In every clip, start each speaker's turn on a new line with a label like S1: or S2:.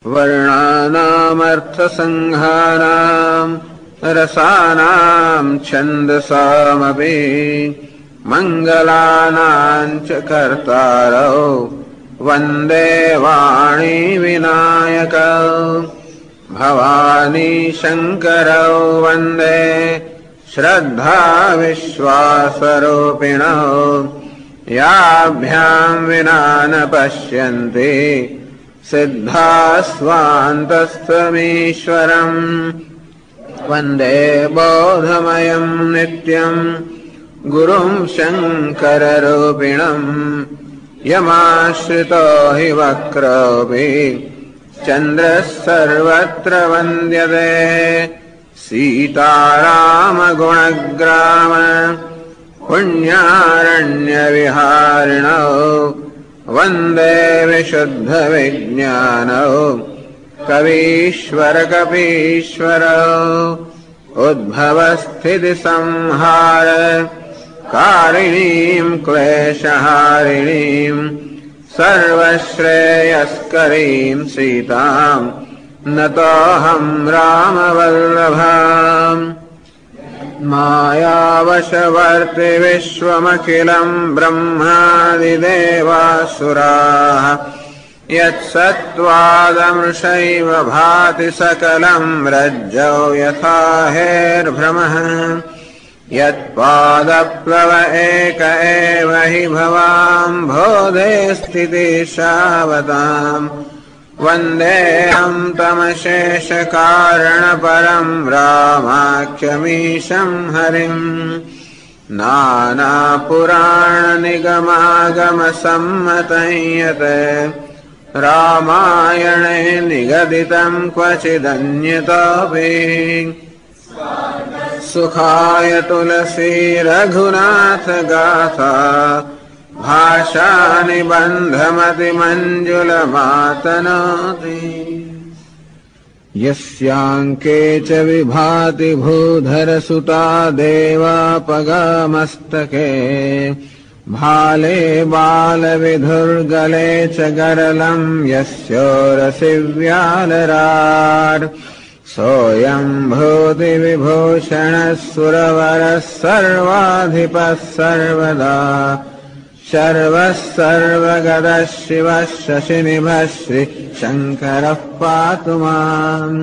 S1: वर्णानामर्थसङ्घानाम् रसानाम् छन्दसामपि मङ्गलानाम् च कर्तारौ वन्दे वाणी विनायकौ भवानी शङ्करौ वन्दे श्रद्धा विश्वासरूपिणौ याभ्याम् विना न पश्यन्ति सिद्धास्वान्तस्थमीश्वरम् वन्दे बोधमयम् नित्यम् गुरुम् शङ्कररूपिणम् यमाश्रितो हि वक्रोऽपि चन्द्रः सर्वत्र वन्द्यते सीतारामगुणग्राम पुण्यारण्यविहारिणौ वन्दे विशुद्धविज्ञानौ कवीश्वरकपीश्वरौ उद्भवस्थितिसंहार कारिणीम् क्लेशहारिणीम् सर्वश्रेयस्करीम् सीताम् नतोऽहम् रामवल्लभाम् मायावशवर्ति विश्वमखिलम् ब्रह्मादिदेवासुराः यत्सत्त्वादमृषैव भाति सकलम् रज्जौ यथा हेर्भ्रमः यत्पादप्लव एक एव हि भवाम्भोधे स्थितिशावताम् वन्देऽहम् तमशेषकारणपरम् रामाख्यमीशम् हरिम् नानापुराणनिगमागमसम्मतं यत् रामायणे निगदितम् क्वचिदन्यतोऽपि सुखाय तुलसी रघुनाथ गाथा भाषा निबन्धमतिमञ्जुलमातनोति यस्याङ्के च विभाति भूधरसुता देवापगामस्तके भाले बालविधुर्गले च गरलम् यस्योरसि व्यालराट् सोऽयम् भूतिविभूषणः सुरवरः सर्वाधिपः सर्वदा शर्वः सर्वगतः शिवः शशिनिभः श्रीशङ्करः पातु माम्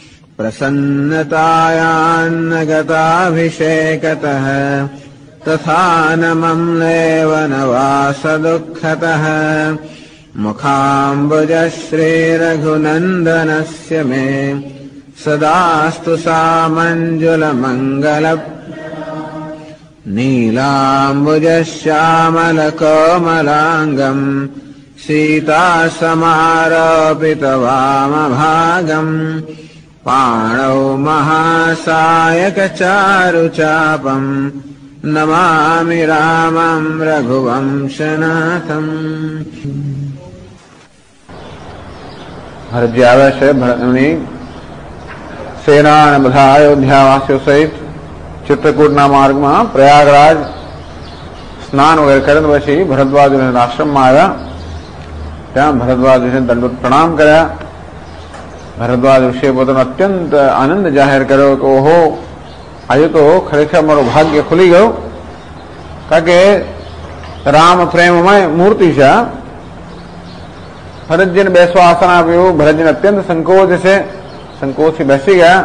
S1: प्रसन्नतायान्नगताभिषेकतः तथा न मम्लेव न वासदुःखतः मुखाम्बुजः श्रीरघुनन्दनस्य मे सदास्तु सामञ्जुलमङ्गल नीलाम्बुजश्यामलकोमलाङ्गम् सीतासमारोपितवामभागम् पाणौ महासायकचारुचापम् नमामि रामम् रघुवंशनाथम्।
S2: ભરત સેના અને બધા અયોધ્યાવાસીઓ સહિત ચિત્રકૂટના માર્ગમાં પ્રયાગરાજ સ્નાન વગેરે કર્યા પછી ભરદ્વાજ આશ્રમમાં આવ્યા. ત્યાં ભરદ્વાજ ઋષિને દંડવત પ્રણામ કર્યા. ભરદ્વાજ ઋષિએ પોતાનો અત્યંત આનંદ જાહેર કર્યો કે ઓહો, આજે તો ખરેખર મારું ભાગ્ય ખુલી ગયું, કારણ કે રામ પ્રેમમય મૂર્તિ છે. ભરતજીને બેસવા આસન આપ્યું. ભરતજીને અત્યંત સંકોચ છે, સંકોચથી બેસી ગયા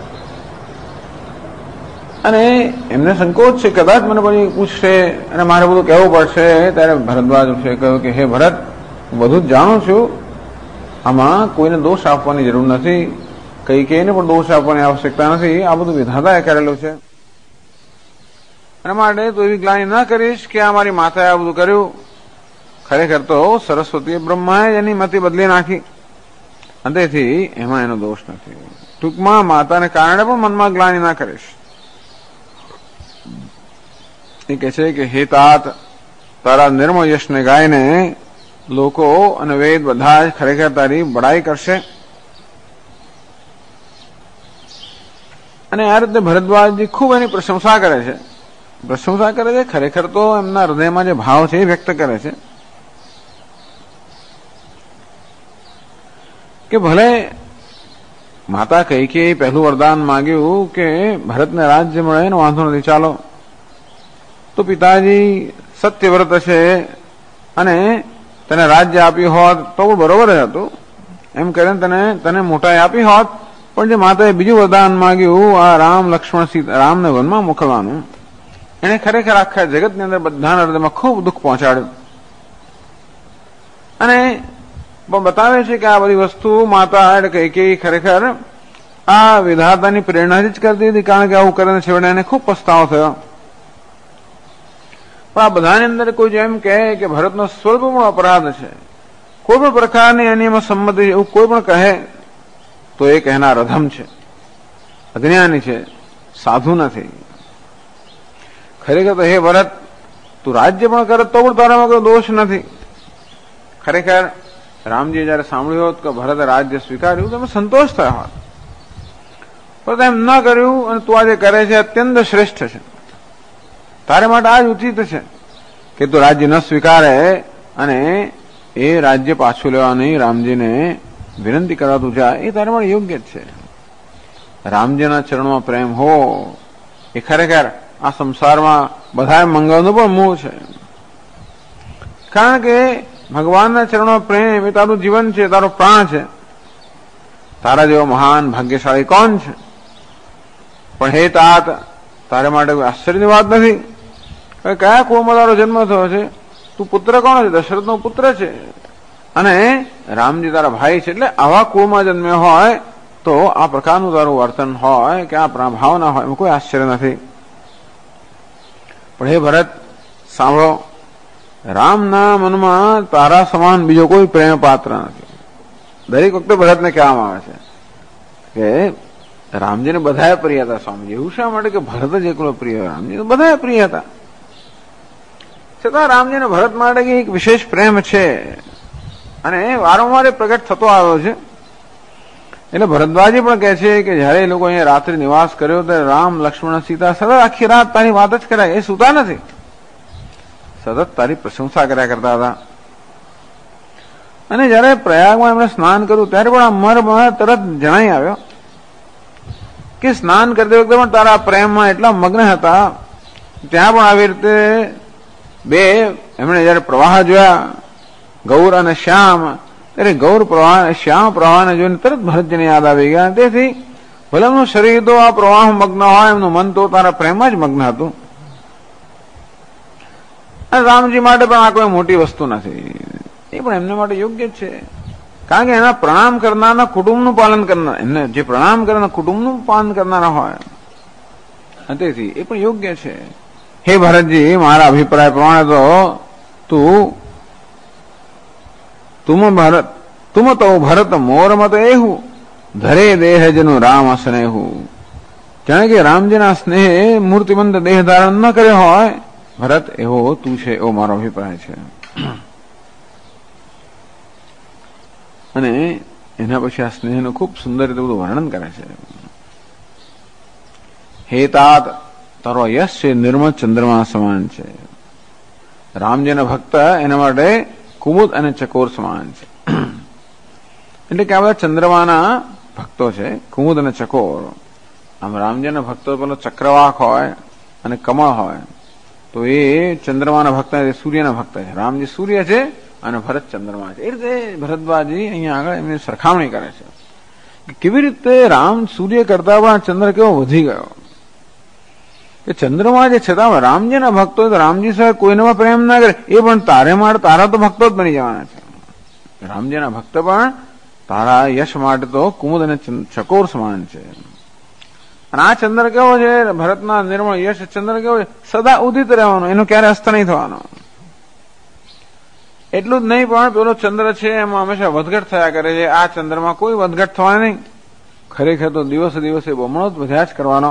S2: અને એમને સંકોચ છે કદાચ મને પછી પૂછશે અને મારે બધું કહેવું પડશે. ત્યારે ભરદ્વાજ ઋષિએ કહ્યું કે હે ભરત, હું બધું જ જાણું છું, આમાં કોઈને દોષ આપવાની જરૂર નથી, કૈકેયીને પણ દોષ આપવાની આવશ્યકતા નથી. આ બધું વિધાતાએ કરેલું છે. એના માટે તું એવી ગ્લાનિ ના કરીશ કે આ મારી માતાએ આ બધું કર્યું. ખરેખર તો સરસ્વતીએ બ્રહ્માએ એની મતિ બદલી નાખી અને તેથી એમાં એનો દોષ નથી. ટૂંકમાં માતાને કારણે પણ મનમાં ગ્લાનિ ના કરીશ. એ કહે છે કે હે તાત, તારા નિર્મળ યશને ગાયને લોકો અને વેદ બધા જ ખરેખર તારી બડાઈ કરશે. અને આ રીતે ભરદ્વાજજી ખૂબ એની પ્રશંસા કરે છે. ખરેખર તો એમના હૃદયમાં જે ભાવ છે એ વ્યક્ત કરે છે કે ભલે માતા કૈકેયી પહેલું વરદાન માંગ્યું કે ભરતને રાજ્ય મળે ને વાંધો નથી, ચાલો. તો પિતાજી સત્યવ્રત છે અને તને રાજ્ય આપ્યું હોત તો બરોબર જ હતું, એમ કરીને તને મોટાઈ આપી હોત. પણ જે માતાએ બીજું વરદાન માંગ્યું, આ રામ લક્ષ્મણ સીતા રામને વનમાં મોકલવાનું, એને ખરેખર આખા જગતની અંદર બધાના હૃદયમાં ખૂબ દુઃખ પહોંચાડ્યું. અને બતાવે છે કે આ બધી વસ્તુ માતા એટલે કૈકેયી ખરેખર આ વિધાતાની પ્રેરણાથી જ કરતી હતી, કારણ કે આવું કરીને છેવટે એને ખૂબ પસ્તાવો થયો. પણ આ બધાની અંદર કોઈ જેમ કહે કે ભરતનો સ્વલ્પ પણ અપરાધ છે, કોઈ પણ પ્રકારની એની એમાં સંમતિ એવું કોઈ પણ કહે તો એ કહેનાર અધમ છે, અજ્ઞાની છે, સાધુ નથી. ખરેખર તો હે ભરત, તું રાજ્ય પણ કરત તો પણ તારામાં કોઈ દોષ નથી. ખરેખર રામજીએ જયારે સાંભળ્યું હોત કે ભરતે રાજ્ય સ્વીકાર્યું તો એમાં સંતોષ થયો હોત, પણ એમ ન કર્યું. અને તું આજે કરે છે અત્યંત શ્રેષ્ઠ છે, તારે માટે આ જ ઉચિત છે કે તું રાજ્ય ન સ્વીકારે અને એ રાજ્ય પાછું લેવાની રામજીને વિનંતી કરવા તું જા, એ તારે માટે યોગ્ય જ છે. રામજીના ચરણમાં પ્રેમ હો એ ખરેખર આ સંસારમાં બધા મંગળનું પણ મૂળ છે. કારણ કે ભગવાનના ચરણમાં પ્રેમ એ તારું જીવન છે, તારો પ્રાણ છે. તારા જેવો મહાન ભાગ્યશાળી કોણ છે? પણ હે તાત, તારે માટે કોઈ આશ્ચર્યની વાત નથી. કયા કુળમાં તારો જન્મ થયો છે? તું પુત્ર કોણ છે? દશરથનો પુત્ર છે અને રામજી તારા ભાઈ છે. એટલે આવા કુળમાં જન્મ્યો હોય તો આ પ્રકારનું તારું વર્તન હોય કે આ ભાવના હોય એમાં કોઈ આશ્ચર્ય નથી. પણ હે ભરત સાંભળો, રામના મનમાં તારા સમાન બીજો કોઈ પ્રેમ પાત્ર નથી. દરેક વખતે ભરતને કહેવામાં આવે છે કે રામજીને બધા પ્રિય હતા. સ્વામીજી એવું શા માટે કે ભરત જ એકલો પ્રિય? રામજી બધા પ્રિય હતા, છતાં રામજીને ભરત માટે એક વિશેષ પ્રેમ છે અને વારંવાર પ્રગટ થતો આવ્યો છે. એટલે ભરદ્વાજી પણ કહે છે કે જયારે એ લોકો અહીંયા રાત્રિ નિવાસ કર્યો ત્યારે રામ લક્ષ્મણ સીતા સતત આખી રાત તારી વાત જ કર્યા, એ સુતા નથી, સતત તારી પ્રશંસા કર્યા કરતા હતા. અને જયારે પ્રયાગમાં એમણે સ્નાન કર્યું ત્યારે પણ આ મર્મ તરત જણાઈ આવ્યો કે સ્નાન કરતી વખતે પણ તારા પ્રેમમાં એટલા મગ્ન હતા. ત્યાં પણ આવી રીતે બે એમણે જયારે પ્રવાહ જોયા, ગૌર અને શ્યામ, ત્યારે ગૌર પ્રવાહ શ્યામ પ્રવાહને જોઈને તરત ભરતજીને યાદ આવી ગયા. તેથી ભલે એમનું શરીર તો આ પ્રવાહ મગ્ન હોય, એમનું મન તો તારા પ્રેમમાં જ મગ્ન હતું. અને રામજી માટે પણ આ કોઈ મોટી વસ્તુ નથી, એ પણ એમને માટે યોગ્ય જ છે. કારણ કે એના પ્રણામ કરનારના કુટુંબનું પાલન કરનાર, એમને જે પ્રણામ કરનાર કુટુંબનું પાલન કરનારા હોય, તેથી એ પણ યોગ્ય છે. હે ભરતજી, મારા અભિપ્રાય પ્રમાણે તો તુમ તો ભરત મોર મત એવું ધરે દેહ જનું રામ સ્નેહું. જાણે કે રામજીના સ્નેહ મૂર્તિમંત દેહ ધારણ ન કર્યો હોય ભરત, એવો તું છે, એવો મારો અભિપ્રાય છે. અને એના પછી આ સ્નેહનું ખૂબ સુંદર રીતે બધું વર્ણન કરે છે. હે તાત, તારો યશ છે નિર્મળ ચંદ્રમા સમાન છે. રામજીના ભક્ત એના માટે કુમુદ અને ચકોર સમાન છે. એટલે કે આ બધા ચંદ્રમાના ભક્તો છે, કુમુદ અને ચકોર. આમ રામજીના ભક્તો પેલો ચક્રવાક હોય અને કમળ હોય, તો એ ચંદ્રમાના ભક્ત સૂર્યના ભક્ત છે. રામજી સૂર્ય છે અને ભરત ચંદ્રમા છે. એ રીતે ભરતભાજી અહીંયા આગળ એમની સરખામણી કરે છે કે કેવી રીતે રામ સૂર્ય કરતા પણ ચંદ્ર કેવો વધી ગયો. કે ચંદ્રમા જે છતાં રામજીના ભક્તો રામજી સાહેબ કોઈનામાં પ્રેમ ના કરે, એ પણ તારા તો ભક્તો જ બની જવાના છે. રામજીના ભક્ત પણ તારા યશ માટે તો કુમુદ અને ચકોર સમાન છે. અને આ ચંદ્ર કેવો છે? ભરતના નિર્મળ યશ ચંદ્ર કેવો છે? સદા ઉદિત રહેવાનો, એનો ક્યારે અસ્ત નહીં થવાનો. એટલું જ નહીં, પણ પેલો ચંદ્ર છે એમાં હંમેશા વધઘટ થયા કરે છે. આ ચંદ્રમાં કોઈ વધઘટ થવા નહીં. ખરેખર તો દિવસે દિવસે બમણો જ વધ્યા જ કરવાનો.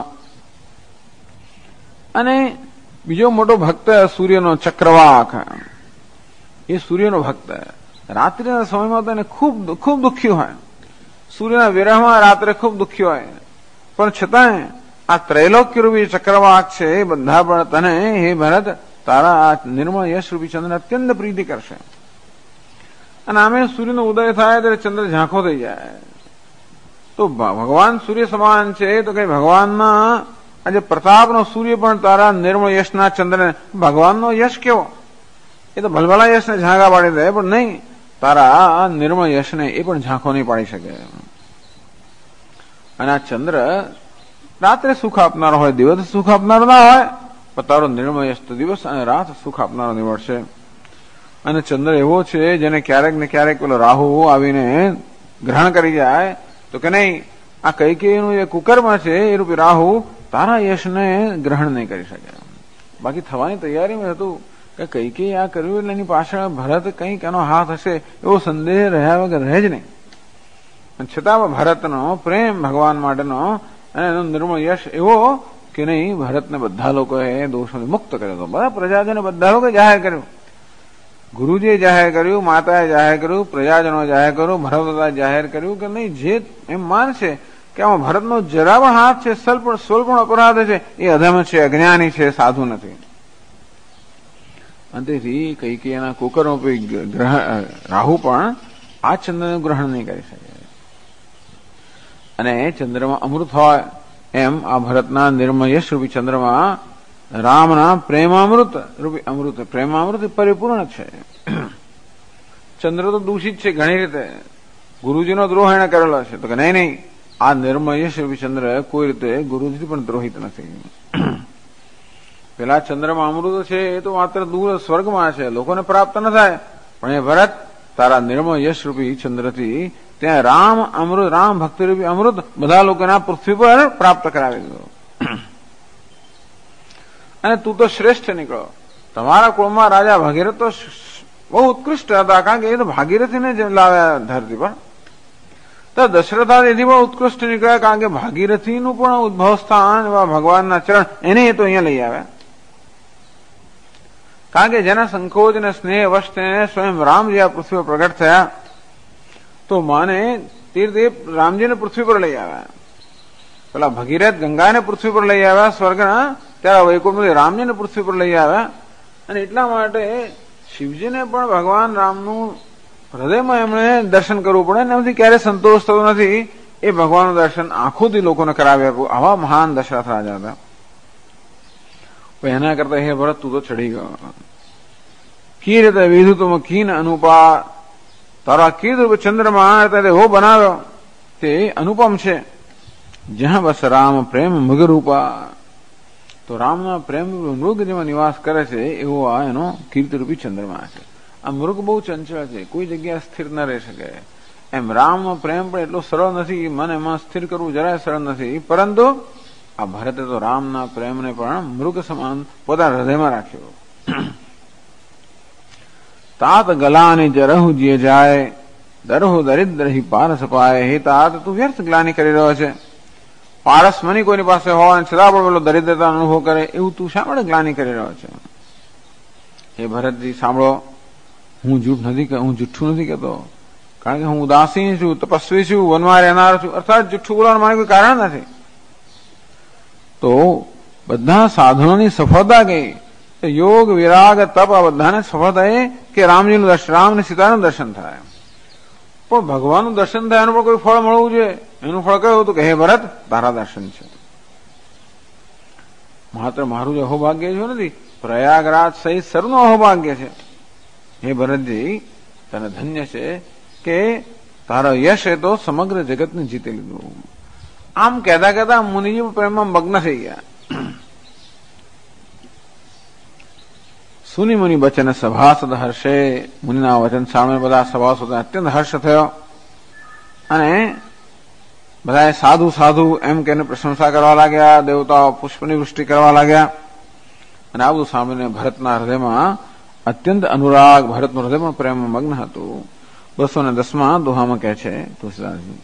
S2: અને બીજો મોટો ભક્ત સૂર્યનો ચક્રવાક, એ સૂર્યનો ભક્ત રાત્રિના સમયમાં તો એને ખૂબ દુઃખી હોય. સૂર્યના વિરહમાં રાત્રે ખૂબ દુઃખી હોય, પણ છતાંય આ ત્રૈલોક્યરૂપી ચક્રવાક છે એ બધા પણ તને હે ભરત તારા આ નિર્મળ યશરૂપી ચંદ્ર અત્યંત પ્રીતિ કરશે. અને આમે સૂર્યનો ઉદય થાય ત્યારે ચંદ્ર ઝાંખો થઈ જાય. તો ભગવાન સૂર્ય સમાન છે, તો કઈ ભગવાનના આજે પ્રતાપનો સૂર્ય પણ તારા નિર્મળ યશના ચંદ્રને, ભગવાનનો યશ કેવો, એ તો ભલભલા યશને ઝાંખા પાડી દે, પણ નહીં, તારા નિર્મળ યશને એ પણ ઝાંખો નહીં પાડી શકે. અને આ ચંદ્ર રાત્રે સુખ આપનારો હોય, દિવસ સુખ આપનારો ના હોય, પણ તારો નિર્મળ યશ તો દિવસ અને રાત સુખ આપનારો નીવડશે. અને ચંદ્ર એવો છે જેને ક્યારેક ને ક્યારેક પેલો રાહુ આવીને ગ્રહણ કરી જાય, તો કે નહીં, આ કૈકેયીનું જે કુકર્મ છે એ રૂપી રાહુ તારા યશને ગ્રહણ નહીં કરી શકે. બાકી થવાની તૈયારીમાં હતું કે કૈકેયી આ કર્યું એટલે એની પાછળ ભરત કંઈક એનો હાથ હશે એવો સંદેહ રહ્યા વગર રહે જ નહીં. છતાં ભરતનો પ્રેમ ભગવાન માટેનો અને એનો નિર્મળ યશ એવો કે નહીં, ભરતને બધા લોકોએ દોષોથી મુક્ત કર્યો હતો. બધા પ્રજાજને બધા લોકોએ જાહેર કર્યું, ગુરુજીએ જાહેર કર્યું, માતાએ જાહેર કર્યું, પ્રજાજનો જાહેર કર્યું, ભરતદાદાએ જાહેર કર્યું કે નહીં, જે એમ માનશે કે આમાં ભરતનો જરા પણ હાથ છે, સ્વલ્પ અપરાધ છે, એ અધમ છે, અજ્ઞાની છે, સાધુ નથી. અને તેથી કૈકેયીના કુકર્મ રાહુ પણ આ ચંદ્રનું ગ્રહણ નહીં કરી શકે. અને ચંદ્રમાં અમૃત હોય એમ આ ભરતના નિર્મળ યશ રૂપી ચંદ્રમાં રામના પ્રેમામૃત રૂપી અમૃત, પ્રેમામૃત પરિપૂર્ણ છે. ચંદ્ર તો દૂષિત છે ઘણી રીતે, ગુરુજીનો દ્રોહ એને કરેલો છે, તો કે નહીં, આ નિર્મળ યશ રૂપી ચંદ્ર કોઈ રીતે ગુરુજી પણ દ્રોહિત નથી. પેલા ચંદ્રમાં અમૃત છે એ તો માત્ર દૂર સ્વર્ગમાં છે, લોકોને પ્રાપ્ત ન થાય, પણ એ ભરત તારા નિર્મળ યશ રૂપી ચંદ્રથી ત્યાં રામ ભક્તિ રૂપી અમૃત બધા લોકોના પૃથ્વી પર પ્રાપ્ત કરાવી દીધો. અને તું તો શ્રેષ્ઠ નીકળો. તમારા કુળમાં રાજા ભાગીરથ તો બહુ ઉત્કૃષ્ટ હતા, કારણ કે એ તો ભાગીરથીને જ લાવ્યા ધરતી પર. તો દશરથા એથી પણ ઉત્કૃષ્ટ નીકળ્યા, કારણ કે ભાગીરથીનું પણ ઉદ્ભવ સ્થાન એવા ભગવાનના ચરણ એને એ તો અહીંયા લઈ આવ્યા. કારણ કે જેના સંકોચ અને સ્નેહ વશ તેને સ્વયં રામજી આ પૃથ્વી પર પ્રગટ થયા, તો માને તીર્થદેવ રામજીને પૃથ્વી પર લઈ આવ્યા. પેલા ભગીરથ ગંગાને પૃથ્વી પર લઈ આવ્યા સ્વર્ગના, ત્યારે વૈકુંઠમાંથી રામજીને પૃથ્વી પર લઈ આવ્યા. અને એટલા માટે શિવજીને પણ ભગવાન રામનું હૃદયમાં એમણે દર્શન કરવું પડે, એનાથી ક્યારે સંતોષ થતો નથી. એ ભગવાનનું દર્શન આંખોથી લોકોને કરાવી આપ્યું. આવા મહાન દશરથ રાજા હતા. એના કરતા હે ભરત, તું તો ચડી ગયો. કી રીતે વિધુ તુમ કીન અનુપા, તારા કીર્ત ચંદ્રમાં હો બનાવ્યો તે અનુપમ છે. જ્યાં બસ રામ પ્રેમ મૃગરૂપા, તો રામના પ્રેમ મૃગ જેમાં નિવાસ કરે છે એવો આ એનો કીર્તિરૂપી ચંદ્રમા છે. આ મૃગ બહુ ચંચળ છે, કોઈ જગ્યા સ્થિર ન રહી શકે. એમ રામનો પ્રેમ પણ એટલો સરળ નથી, મન એમાં સ્થિર કરવું જરાય સરળ નથી. પરંતુ આ ભરતે તો રામના પ્રેમને પણ મૃગ સમાન પોતાના હૃદયમાં રાખ્યો. તાત ગલાની જરહુ જે જાય, દરહુ દરિદ્ર હિ પારસ પાય. હે તાત, તું વ્યર્થ ગ્લાની કરી રહ્યો છે. પારસ મની કોઈની પાસે હોય અને છતાં પણ પેલો દરિદ્રતા અનુભવ કરે, એવું તું શા માટે ગ્લાની કરી રહ્યો છે? હે ભરતજી સાંભળો, હું જૂઠું નથી કહેતો, કારણ કે હું ઉદાસીન છું, તપસ્વી છું, વનમાં રહેનાર છું, અર્થાત જૂઠું બોલવાનું મારે કોઈ કારણ નથી. તો બધા સાધનોની સફળતા કઈ? યોગ, વિરાગ, તપ, આ બધાને સફળતા એ કે રામજીનું દર્શન, રામ અને સીતાનું દર્શન થાય. પણ ભગવાનનું દર્શન થાય એનું પણ કોઈ ફળ મળવું જોઈએ. એનું ફળ કયું હતું કે હે ભરત, તારા દર્શન છે. માત્ર મારું જ અહોભાગ્ય છે નથી, પ્રયાગરાજ સહિત સર્વનું અહોભાગ્ય છે. હે ભરતજી, તને ધન્ય છે કે તારા યશ એ તો સમગ્ર જગતને જીતી લીધું. આમ કહેતા કહેતા મુનિજી પ્રેમમાં મગ્ન થઈ ગયા. સુની મુનિ બચન સભાસદ હર્ષે, મુનિના વચન સામે બધા સભાસદોને અત્યંત હર્ષ થયો. અને બધા સાધુ સાધુ એમ કહીને પ્રશંસા કરવા લાગ્યા, દેવતાઓ પુષ્પની વૃષ્ટિ કરવા લાગ્યા. અને આ બધું સાંભળીને ભરતના હૃદયમાં અત્યંત અનુરાગ, ભરતનું હૃદય પણ પ્રેમમાં મગ્ન હતું. 210 દોહામાં કહે છે તુલસીદાસજી,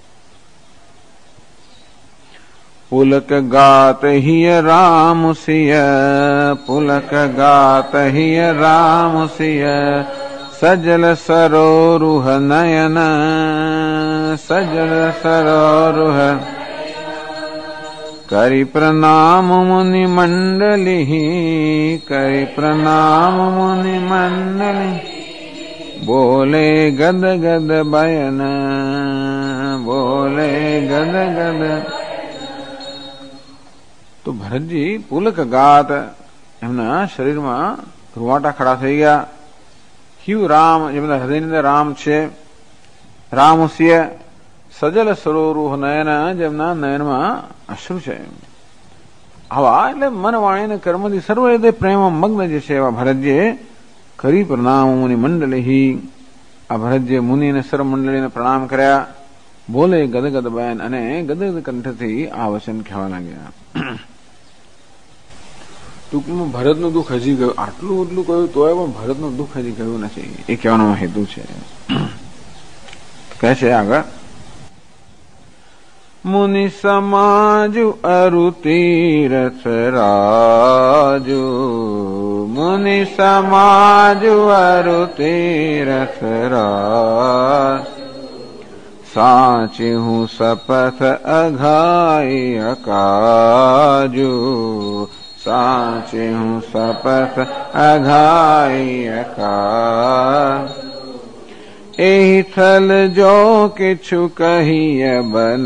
S2: પુલક ગાત હિય રામ સિય, પુલક ગાત હિય રામ સિય, સજલ સરોરુહ નયન, સજલ સરોરુહ. કરી પ્રણામ મુનિ મંડલી, કરી પ્રણામ મુનિ મંડલી. बोले गद गद बयन, बोले गद गद। તો ભરતજી પુલક ગાત એમના શરીરમાં રૂવાટા ખડા થઈ ગયા. ક્યુ રામ, જેમના હૃદયની અંદર રામ છે. રામસ્ય સજલ સરોરુહ નયન, જેમના નયનમાં અશ્રુ છે. આવા એટલે મન વાણી અને કર્મથી સર્વ હૃદય પ્રેમમાં મગ્ન જે છે એવા ભરતજીએ કરી પ્રણામ મુનિ મંડળી. આ ભરતજીએ મુનિ અને સર્વ મંડળીને પ્રણામ કર્યા. બોલે ગદગદ બયન, અને ગદગદ કંઠથી આ વચન કહેવા લાગ્યા. ટૂંકમાં ભરતનું દુઃખ હજી ગયું, આટલું એટલું કહ્યું તોય પણ ભરતનું દુઃખ હજી ગયું નથી, એ કહેવાનો હેતુ છે. કહે છે આગળ, મુનિ સમાજુ અરુ તીરથ રાજુ, મુનિ સમાજુ અરુ તીરથ રાજ, સાચી હું શપથ અઘાઈ અકાજુ, સાચી હું શપથ અઘાઈ અકાજ, એહી થલ જો કિછુ કહીએ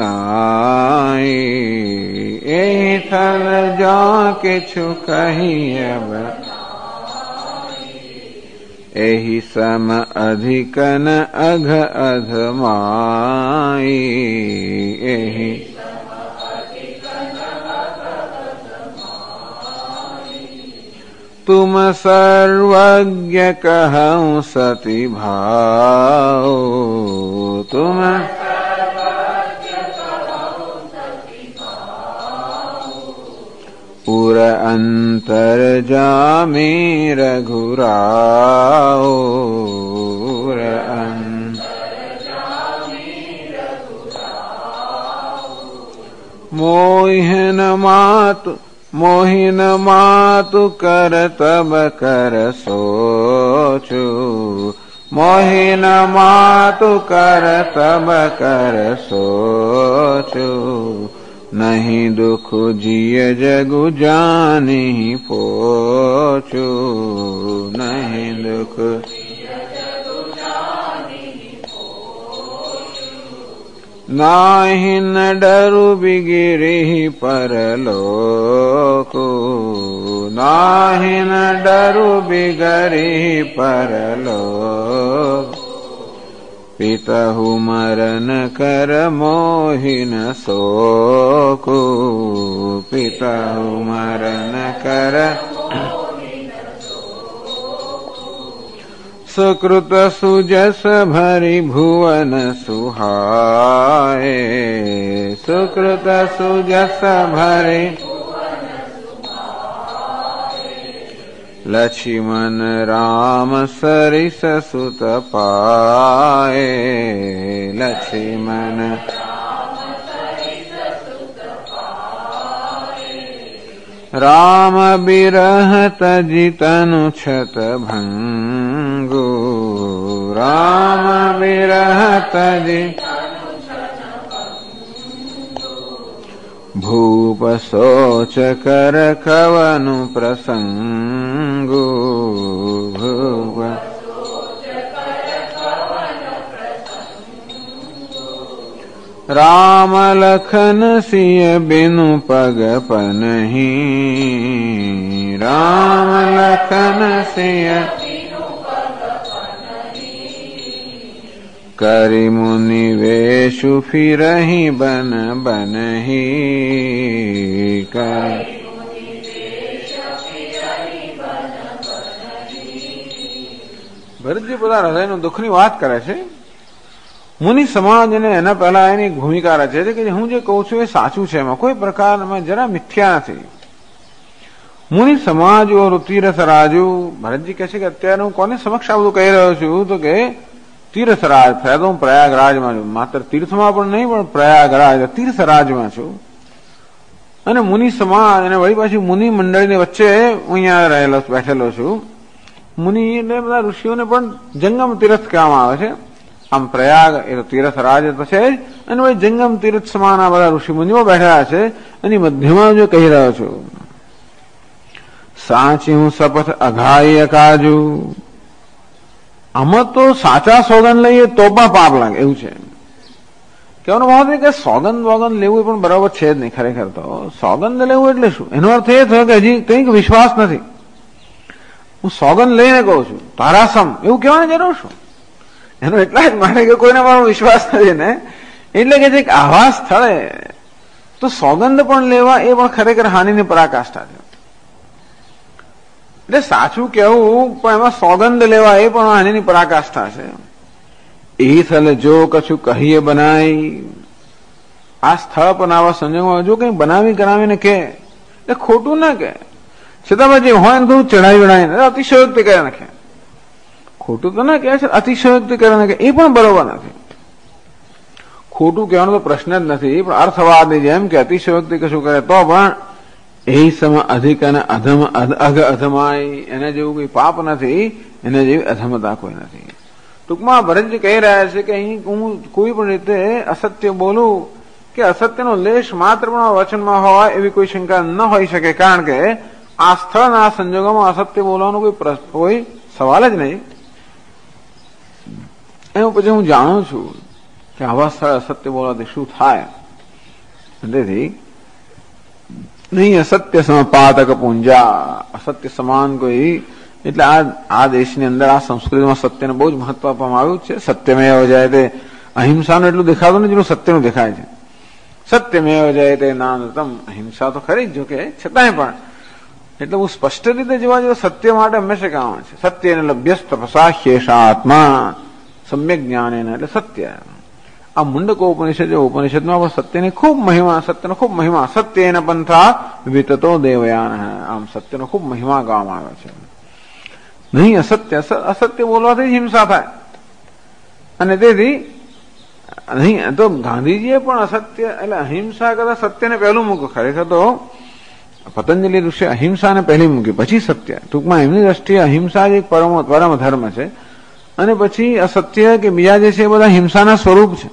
S2: બનાઈ, એહી થલ જો કિછુ કહીએ બનાઈ, એહી સમ અધિકન અઘ અધમાઈ, એહી तुम सर्वज्ञ कहूं सति भाओ, तुम पुर अंतर जामी रघुराओ, पुर मोहन मातु, मोहिन मातु कर तब कर सोचू, मोहिन मातु कर तब कर सोचू, नहीं दुख जिय जगु जानी पोचू, नहीं दुख नाहि न डरु बिगिरी परलोको, नाहि न डरु बिगरी परलोक, पितहु मरन कर मोहिन शोको, पितहु मरन कर सुकृत सुजस भरि भुवन सुहाए, सुकृत सुजस भरि लक्ष्मण राम सरिस सुत पाए, लक्ष्मण राम बिरह तजि तनु छत भंगु, राम बिरह तजि भूप सोच कर कवनु प्रसंगु, भूप राम लखन सिय बिनु पग पनहि, राम लखन सिय करि मुनि वेशु फिरहि बन बनहि, करि ભરતજી બધા હૃદયનું દુઃખની વાત કરે છે. મુનિ સમાજને એના પહેલા એની ભૂમિકા રચે છે કે હું જે કહું છું એ સાચું છે, એમાં કોઈ પ્રકારમાં જરા મિથ્યા નથી. મુનિ સમાજ ઓર તીરથ રાજુ, ભરતજી કહે છે કે અત્યારે હું કોને સમક્ષ આ બધું કહી રહ્યો છું, તો કે તીર્થરાજ, ફાયદો હું પ્રયાગરાજમાં છું, માત્ર તીર્થમાં પણ નહીં પણ પ્રયાગરાજ તીર્થરાજમાં છું, અને મુનિ સમાજ અને વળી પાછી મુનિ મંડળીની વચ્ચે હું અહીંયા રહેલો બેઠેલો છું. મુનિ એટલે બધા ઋષિઓને પણ જંગમ તીર્થ કહેવામાં આવે છે. આમ પ્રયાગ એ તો તીર્થરાજ તો છે જ, અને વળી જંગમ તીર્થ સમાન આ બધા ઋષિ મુનિઓ બેઠેલા છે, એની મધ્યમાં જો કહી રહ્યો છું, સાચી હું શપથ અઘાઈ કાજુ, આમાં તો સાચા સોગંદ લઈએ તો પણ પાપ લાગે એવું છે. કહેવાનો ભાવ કે સોગંદ વોગંદ લેવું પણ બરાબર છે જ નહીં. ખરેખર તો સોગંદ લેવું એટલે શું? એનો અર્થ એ થયો કે હજી કંઈક વિશ્વાસ નથી. હું સોગંદ લઈને કહું છું તારાસમ એવું કહેવાની જરૂર શું? એનો એટલા જ માટે કે કોઈને મારો વિશ્વાસ નથી ને, એટલે કે જે આવા સ્થળે તો સોગંદ પણ લેવા એ પણ ખરેખર હાનિની પરાકાષ્ઠા છે. એટલે સાચું કેવું પણ એમાં સોગંદ લેવા એ પણ હાનિની પરાકાષ્ઠા છે. એ સ્થળે જો કશું કહીએ બનાય, આ સ્થળ પર આવા સંજોગોમાં જો કઈ બનાવી કરાવીને કે એ ખોટું ના કે, છતાં જે હોય ને બધું ચડાવી વડાવીને અતિશયોક્તિ કરી નાખે. ખોટું તો ના કહે છે, અતિશયોક્તિ કરી નાખે એ પણ બરોબર નથી. ખોટું કહેવાનો તો પ્રશ્ન જ નથી, પણ અર્થવાદની જેમ કે અતિશયોક્તિ કશું કરે તો પણ એ સમય અધિક અને અધમ અધમાય એના જેવું કોઈ પાપ નથી, એના જેવી અધમતા કોઈ નથી. ટૂંકમાં ભરતજી કહી રહ્યા છે કે અહીં હું કોઈ પણ રીતે અસત્ય બોલું કે અસત્યનો લેશ માત્ર પણ વચનમાં હોય એવી કોઈ શંકા ન હોઈ શકે, કારણ કે આ સ્થળના આ સંજોગોમાં અસત્ય બોલવાનો કોઈ સવાલ જ નહીં. એનું પછી હું જાણું છું કે આવા સ્થળે અસત્ય બોલવાથી શું થાય. તેથી નહીં અસત્ય સમપાતક પૂંજા, અસત્ય સમાન કોઈ, એટલે આ દેશની અંદર આ સંસ્કૃતિમાં સત્યને બહુ જ મહત્વ આપવામાં આવ્યું છે. સત્યમેવ જયતે, અહિંસાનું એટલું દેખાતું નથી જેટલું સત્યનું દેખાય છે. સત્યમેવ જયતે નાનતમ, અહિંસા તો ખરી જ જો કે છતાંય પણ એટલે બહુ સ્પષ્ટ રીતે જોવા જોઈએ સત્ય માટે હંમેશા કામ છે. સત્યને લભ્યસ્ત પ્રસાહ્યેષા આત્મા સમ્યક જ્ઞાન એના એટલે સત્ય. આ મુંડકો ઉપનિષદ ઉપનિષદમાં પણ સત્યની ખૂબ મહિમા, સત્યનો ખૂબ મહિમા, સત્ય એના પંથા વિતતો દેવયાન, આમ સત્યનો ખૂબ મહિમા ગાવામાં આવે છે. નહીં અસત્ય, અસત્ય બોલવાથી હિંસા થાય. અને તેથી નહીં તો ગાંધીજીએ પણ અસત્ય એટલે અહિંસા કરતા સત્યને પહેલું મૂક્યું. ખરેખર તો પતંજલિ ઋષિ અહિંસાને પહેલી મૂકી, પછી સત્ય. ટૂંકમાં એમની દ્રષ્ટિએ અહિંસા જ એક પરમ ધર્મ છે, અને પછી અસત્ય કે બીજા જે છે એ બધા હિંસાના સ્વરૂપ છે.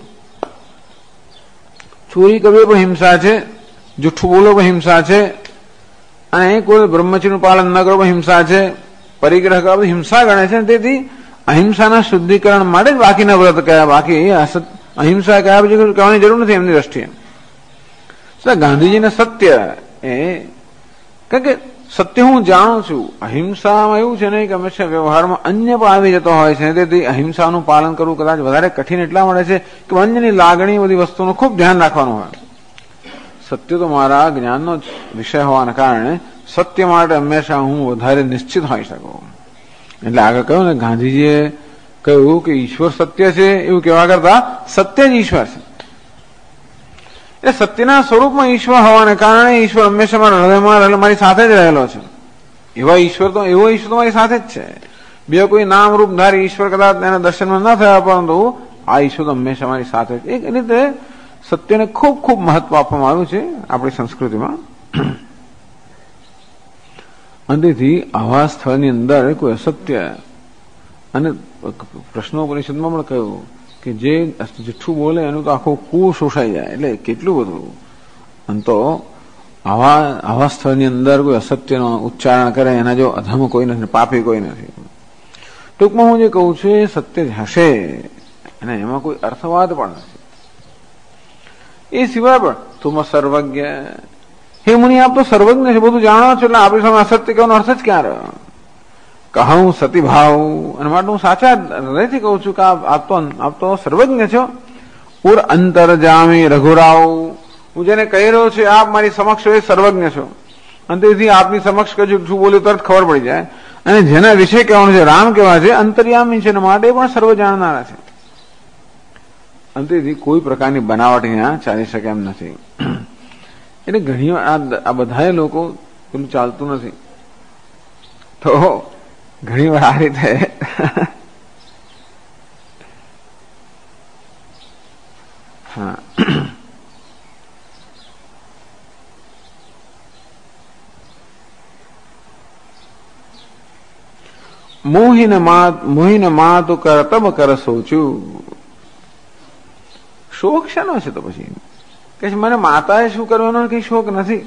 S2: ચોરી કરવી પણ હિંસા છે, જુઠ્ઠું બોલો પણ હિંસા છે, અને કોઈ બ્રહ્મચર્યનું પાલન ન કરવું હિંસા છે, પરિગ્રહ કરવા હિંસા ગણે છે. તેથી અહિંસાના શુદ્ધિકરણ માટે જ બાકીના વ્રત કયા, બાકી અહિંસા કયા પછી કહેવાની જરૂર નથી એમની દ્રષ્ટિએ. ગાંધીજીને સત્ય એ કારણ કે સત્ય હું જાણું છું. અહિંસામાં એવું છે નહીં કે હંમેશા વ્યવહારમાં અન્ય પણ આવી જતો હોય છે, તેથી અહિંસાનું પાલન કરવું કદાચ વધારે કઠિન એટલા મળે છે કે અન્યની લાગણી બધી વસ્તુનું ખૂબ ધ્યાન રાખવાનું હોય. સત્ય તો મારા જ્ઞાનનો જ વિષય હોવાના કારણે સત્ય માટે હંમેશા હું વધારે નિશ્ચિત હોઈ શકું. એટલે આગળ કહ્યું ને, ગાંધીજીએ કહ્યું કે ઈશ્વર સત્ય છે એવું કહેવા કરતા સત્ય જ ઈશ્વર છે. એ સત્યના સ્વરૂપમાં ઈશ્વર હોવાને કારણે ઈશ્વર હંમેશા મારા હૃદયમાં મારી સાથે જ રહેલો છે. એવો ઈશ્વર તો મારી સાથે જ છે. બે કોઈ નામ રૂપ ધારી ઈશ્વર કદાચ એના દર્શનમાં ન થયા, પરંતુ આ ઈશ્વર તો હંમેશા મારી સાથે જ. એક રીતે સત્યને ખૂબ ખૂબ મહત્વ આપવામાં આવ્યું છે આપણી સંસ્કૃતિમાં. અંતેથી આવા સ્થળની અંદર કોઈ અસત્ય, અને પ્રશ્નોપનિષદમાં પણ કહ્યું કે જે જુઠ્ઠું બોલે એનું તો આખું કુળ શોષાઈ જાય. એટલે કેટલું બધું. અને તો આવા સ્થળની અંદર કોઈ અસત્યનો ઉચ્ચારણ કરે એના જો અધમ કોઈ નથી, પાપી કોઈ નથી. ટૂંકમાં હું જે કહું છું એ સત્ય જ હશે, અને એમાં કોઈ અર્થવાદ પણ નથી. એ સિવાય પણ તુમ સર્વજ્ઞ, હે મુનિ આપ તો સર્વજ્ઞ છે, બધું જાણો છો, એટલે આપણી સામે અસત્ય કહેવાનો અર્થ જ ક્યાં રહ્યો? કહું સતીભાવ, અને માટે હું સાચા હૃદયથી કહું છું કે આપ તો સર્વજ્ઞ છો. ઉર અંતરજામી રઘુરાવ, હું જેને કહી રહ્યો છું આપ મારી સમક્ષ એ સર્વજ્ઞ છો. અને તેથી આપની સમક્ષ કજું શું બોલ્યું તરત ખબર પડી જાય. અને જેના વિશે કહેવાનું છે રામ કેવા છે, અંતર્યામી છે, માટે પણ સર્વ જાણનારા છે. અને તેથી કોઈ પ્રકારની બનાવટ અહીંયા ચાલી શકે એમ નથી. એટલે ઘણી વાર આ બધા લોકો પેલું ચાલતું નથી, તો ઘણી વાર આ રીતે હા મોહિન માતુ કર તબ કર સોચું. શોક શાનો છે? તો પછી કે મને માતાએ શું કરવાનો કઈ શોક નથી.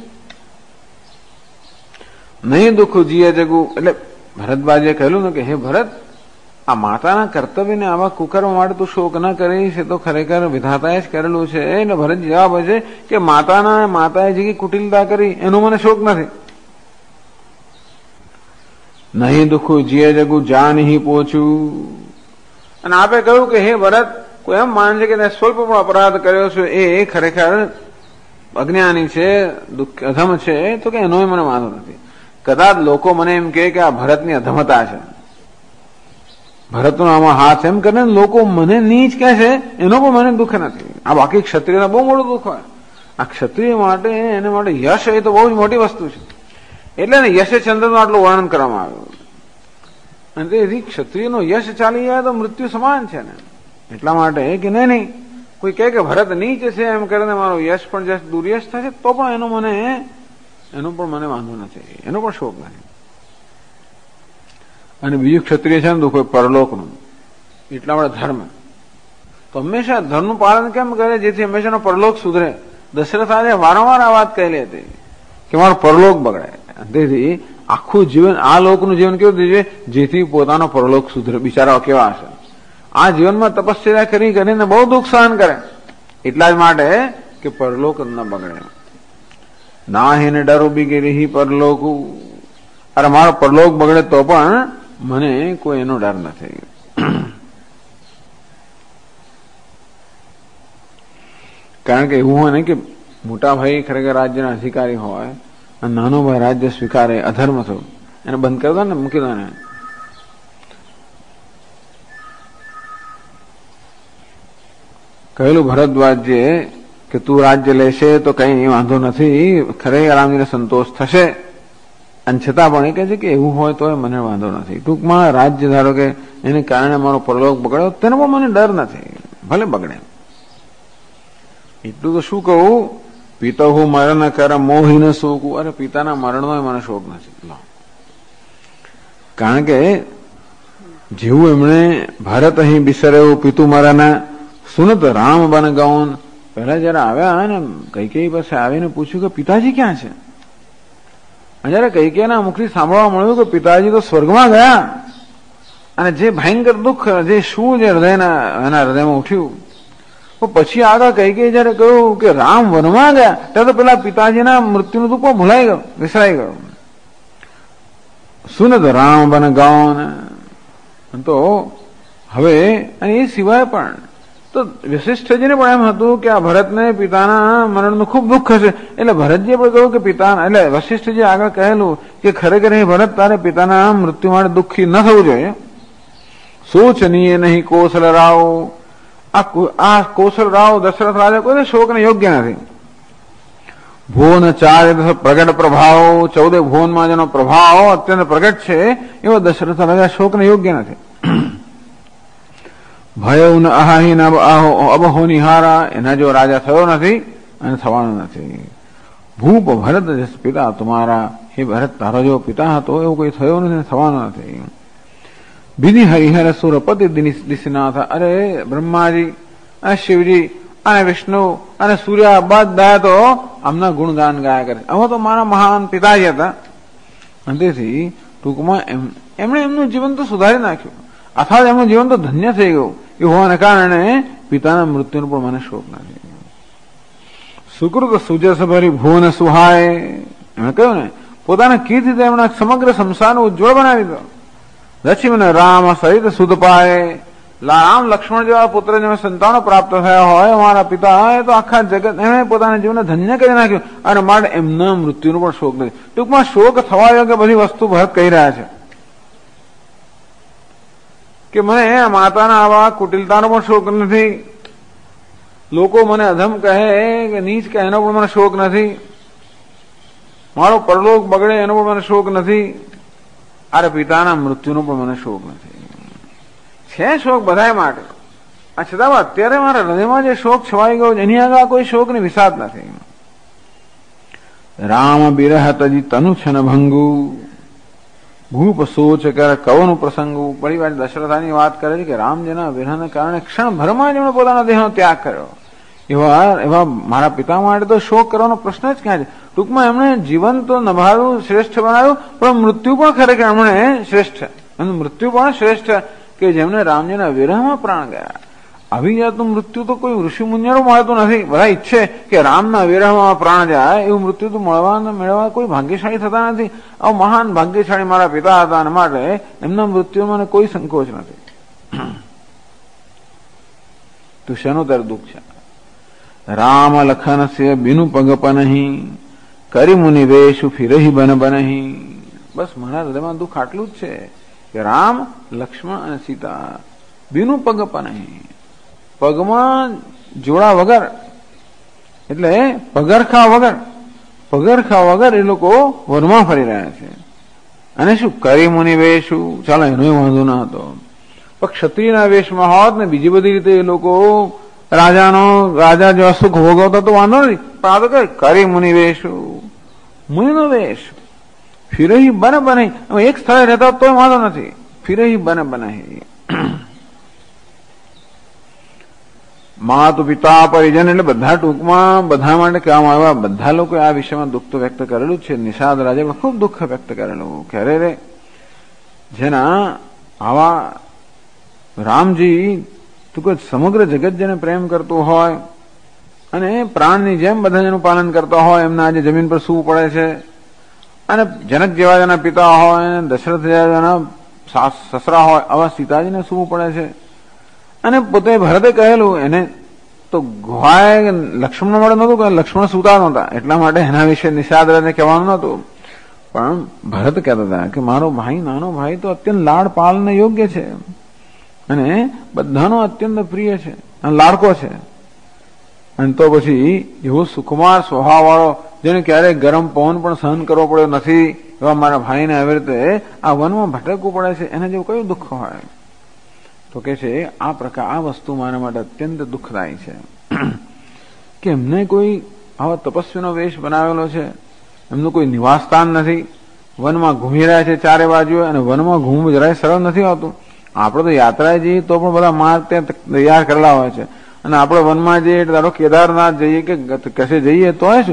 S2: નહીં દુઃખ જીએ જગું, એટલે ભરતબાજીએ કહેલું ને કે હે ભરત, આ માતાના કર્તવ્યને આવા કુકર્મ માટે તું શોક ન કરીશ, એ તો ખરેખર વિધાતાએ જ કરેલું છે. એને ભરત જવાબ છે કે માતાએ જે કુટિલતા કરી એનો મને શોક નથી. નહીં દુઃખ જીએ જગુ જાનહી પોચું. અને આપે કહ્યું કે હે ભરત, કોઈ એમ માને છે કે સ્વલ્પ પણ અપરાધ કર્યો છે એ ખરેખર અજ્ઞાની છે, અધમ છે, તો કે એનો મને વાંધો નથી. કદાચ લોકો મને એમ કહે કે આ ભરતની અધમતા છે, ભરતનો આમાં હાથ એમ કરે લોકો મને નીચ કહે છે, એનો પણ મને દુઃખ નથી. આ બાકી ક્ષત્રિયના બહુ મોટું દુઃખ હોય. આ ક્ષત્રિય માટે એને માટે યશ એ તો બહુ જ મોટી વસ્તુ છે. એટલે ને યશ ચંદ્રનું આટલું વર્ણન કરવામાં આવ્યું. અને તેથી ક્ષત્રિયનો યશ ચાલી જાય તો મૃત્યુ સમાન છે ને. એટલા માટે કે નહીં કોઈ કહે કે ભરત નીચ છે એમ કરીને મારો યશ પણ દુર્યશ થશે તો પણ એનો પણ મને વાંધો નથી, એનો પણ શોક નથી. અને બીજું ક્ષત્રિય છે ને દુઃખ પરલોકનું, એટલા માટે ધર્મ તો હંમેશા ધર્મનું પાલન કેમ કરે જેથી હંમેશાનો પરલોક સુધરે. દશરથ આજે વારંવાર આ વાત કહેલી હતી કે મારો પરલોક બગડે. તેથી આખું જીવન આ લોકનું જીવન કેવું થયું છે જેથી પોતાનો પરલોક સુધરે. બિચારાઓ કેવા હશે, આ જીવનમાં તપસ્યા કરીને બહુ દુઃખ સહન કરે એટલા જ માટે કે પરલોક ન બગડે. ના હેને ડરો બીગેરી પરલોકું. અરે મારો પરલોક બગડે તો પણ મને કોઈ એનો ડર નથી. કારણ કે એવું હોય ને કે મોટા ભાઈ ખરેખર રાજ્યના અધિકારી હોય અને નાનો ભાઈ રાજ્ય સ્વીકારે, અધર્મ થયું એને બંધ કરી દો ને, મૂકી દો ને. કહેલું ભરદ્વાજે કે તું રાજ્ય લેશે તો કઈ વાંધો નથી, ખરેખર રામજીને સંતોષ થશે. અને છતાં પણ એ કહે છે કે એવું હોય તો મને વાંધો નથી. ટૂંકમાં રાજ્ય ધારો કે એને કારણે મારો પરલોક બગડ્યો તેનો પણ મને ડર નથી, ભલે બગડે. એટલું તો શું કહું, પિતહુ મરણ કર મોહિન શોકું. અરે પિતાના મરણનો મને શોક નથી. કારણ કે જેવું એમણે ભરત અહીં બિસર્યો પિતુ મરણ સુનત રામ બન ગૌન. પહેલા જયારે આવ્યા ને કૈકેયી પાસે આવીને પૂછ્યું કે પિતાજી ક્યાં છે. જયારે કૈકેયીના મુખથી સાંભળવા મળ્યું કે પિતાજી તો સ્વર્ગમાં ગયા, અને જે ભયંકર દુઃખ જે શું જે એના હૃદયમાં ઉઠ્યું. પછી આગળ કૈકેયી જયારે કહ્યું કે રામ વનમાં ગયા ત્યારે તો પેલા પિતાજીના મૃત્યુનું દુઃખ ભૂલાઈ ગયું, વિસરાઈ ગયું. સુનત રામ બન ગૌન. તો હવે અને એ સિવાય પણ તો વશિષ્ઠજીને પણ એમ હતું કે આ ભરતને પિતાના મરણનું ખૂબ દુઃખ હશે. એટલે ભરતજીએ પણ કહ્યું કે પિતાના, એટલે વશિષ્ઠજી આગળ કહેલું કે ખરેખર એ ભરત તારે પિતાના મૃત્યુ માટે દુઃખી ન થવું જોઈએ. શોચનીય નહીં કૌશલ રાવ. આ કૌશલ રાવ દશરથ રાજા કોઈ શોકને યોગ્ય નથી. ભુવન ચાર પ્રગટ પ્રભાવ, 14 ભુવનમાં જેનો પ્રભાવ અત્યંત પ્રગટ છે એવો દશરથ રાજા શોકને યોગ્ય નથી. ભય ન અહાહી ન અબહો નિહારા. એના જો રાજા થયો નથી અને થવાનો નથી. ભૂપ ભરત જસ પિતા તમારા. હે ભરત તારો જો પિતા હતો એવું કોઈ થયો નથી, થવાનો નથી. વિધિ હરિહર સુરપતિ દિશનાથ. અરે બ્રહ્માજી અને શિવજી અને વિષ્ણુ અને સૂર્ય બધા તો આમના ગુણગાન ગાયા કરે. હવે તો મારા મહાન પિતાજી હતા. અને તેથી ટૂંકમાં એમણે એમનું જીવન તો સુધારી નાખ્યું, અર્થાત એમનું જીવન તો ધન્ય થઈ ગયું. એ હોવાને કારણે પિતાના મૃત્યુનો પણ મને શોક નથી. સુકૃત સુજસ ભરી ભુવન સુહાય. એમણે કહ્યું ને પોતાના કીર્તિથી એમણે સમગ્ર સંસારનું ઉજ્જવળ બનાવી દો. લક્ષ્મણ રામ સહિત સુધ પાય. રામ લક્ષ્મણ જેવા પુત્ર જેવા સંતાનો પ્રાપ્ત થયા હોય મારા પિતા, એ તો આખા જગત એમણે પોતાના જીવનને ધન્ય કરી નાખ્યું. અને માટે એમના મૃત્યુનો પણ શોક નથી. ટૂંકમાં શોક થવા યોગ્ય બધી વસ્તુ ભરત કહી રહ્યા છે કે મને માતાના આવા કુટિલતાનો પણ શોક નથી. લોકો મને અધમ કહે કે નીચ કહે એનો પણ મને શોક નથી. મારો પરલોક બગડે એનો પણ મને શોક નથી. અરે પિતાના મૃત્યુનો પણ મને શોક નથી. છે શોક બધા માટે. આ છતાં અત્યારે મારા હૃદયમાં જે શોક છવાઈ ગયો એની આગળ કોઈ શોક ને વિષાદ નથી. રામ બિરહ તજી તનુ છન ભંગુ. ભૂપ સોચ કરે કવનું પ્રસંગુ. બધી વાર દશરથાની વાત કરે છે કે રામજીના વિરહને કારણે ક્ષણભરમાં જ એમણે પોતાના દેહનો ત્યાગ કર્યો. એવા મારા પિતા માટે તો શોક કરવાનો પ્રશ્ન જ ક્યાં છે. ટૂંકમાં એમણે જીવન તો નભારું શ્રેષ્ઠ બનાવ્યું, પણ મૃત્યુ પણ ખરેખર એમણે શ્રેષ્ઠ, મૃત્યુ પણ શ્રેષ્ઠ. કે જેમને રામજીના વિરહમાં પ્રાણ ગયા. આવી જાતનું મૃત્યુ તો કોઈ ઋષિ મુનિઓ મળતું નથી. બધા ઈચ્છે કે રામના વિરહમાં પ્રાણ જાય એવું મૃત્યુ તો મેળવવા કોઈ ભાગ્યશાળી થતા નથી. આવું મહાન ભાગ્યશાળી મારા પિતા હતા અને માટે એમના મૃત્યુમાં મને કોઈ સંકોચ નથી. તો શેનું તારે દુઃખ છે? રામ લખન સે બિનુ પગપ નહીં, કરી મુનિ વેશુ ફિરહી બન બનહી. બસ મારા હૃદયમાં દુઃખ આટલું જ છે કે રામ, લક્ષ્મણ અને સીતા બિનુ પગપ નહીં, પગમાં જોડા વગર, એટલે પગરખા વગર એ લોકો વનમાં ફરી રહ્યા છે. અને શું કરી મુનિ વેશુ, ચાલો એનો વાંધો ના હતો, પણ ક્ષત્રિયના વેશમાં હોત ને બીજી બધી રીતે એ લોકો રાજા જેવા સુખ ભોગવતા તો વાંધો નથી. પણ આ તો કરી મુનિ વેશુ, મુનિનો વેશ, ફિરહી બન બનહી, એક સ્થળે રહેતા તોય વાંધો નથી, ફિરહી બન બનહી. માતુ પિતા પરિજન એટલે બધા ટૂંકમાં બધા માટે કહેવામાં આવ્યા. બધા લોકો આ વિષયમાં દુઃખ તો વ્યક્ત કરેલું જ છે. નિષાદ રાજે પણ ખૂબ દુઃખ વ્યક્ત કરેલું. ક્યારે રે જેના આવા રામજી તું કોઈ સમગ્ર જગત જેને પ્રેમ કરતું હોય અને પ્રાણની જેમ બધા જેનું પાલન કરતા હોય, એમના આજે જમીન પર સૂવું પડે છે. અને જનક જેવા જેના પિતા હોય, દશરથ જેવા જેના સસરા હોય, આવા સીતાજીને સૂવું પડે છે. અને પોતે ભરતે કહેલું એને તો ગુહાય લક્ષ્મણ મળે નતું કે લક્ષ્મણ સૂતા નહોતા, એટલા માટે એના વિશે નિષાદ રાજને કહેવાનું નતું. પણ ભરત કહેતા હતા કે મારો ભાઈ, નાનો ભાઈ તો અત્યંત લાડ પાલને યોગ્ય છે અને બધાનો અત્યંત પ્રિય છે અને લાડકો છે. અને તો પછી એવો સુકુમાર સ્વભાવ વાળો જેને ક્યારેય ગરમ પવન પણ સહન કરવો પડ્યો નથી, એવા મારા ભાઈને આવી રીતે આ વનમાં ભટકવું પડે છે, એને જેવું કયું દુઃખ હોય? તો કે છે આ વસ્તુ મારા માટે અત્યંત દુઃખદાયી છે કે એમને કોઈ આવા તપસ્વીનો વેશ બનાવેલો છે, એમનું કોઈ નિવાસસ્થાન નથી, વનમાં ઘૂમી રહ્યા છે ચારે બાજુ. અને વનમાં ઘૂમવું જરાય સરળ નથી હોતું. આપણે તો યાત્રાએ જઈએ તો પણ બધા માર્ગ ત્યાં તૈયાર કરેલા હોય છે. અને આપણે વનમાં જઈએ એટલે ધારો કેદારનાથ જઈએ કે કશે જઈએ તો શું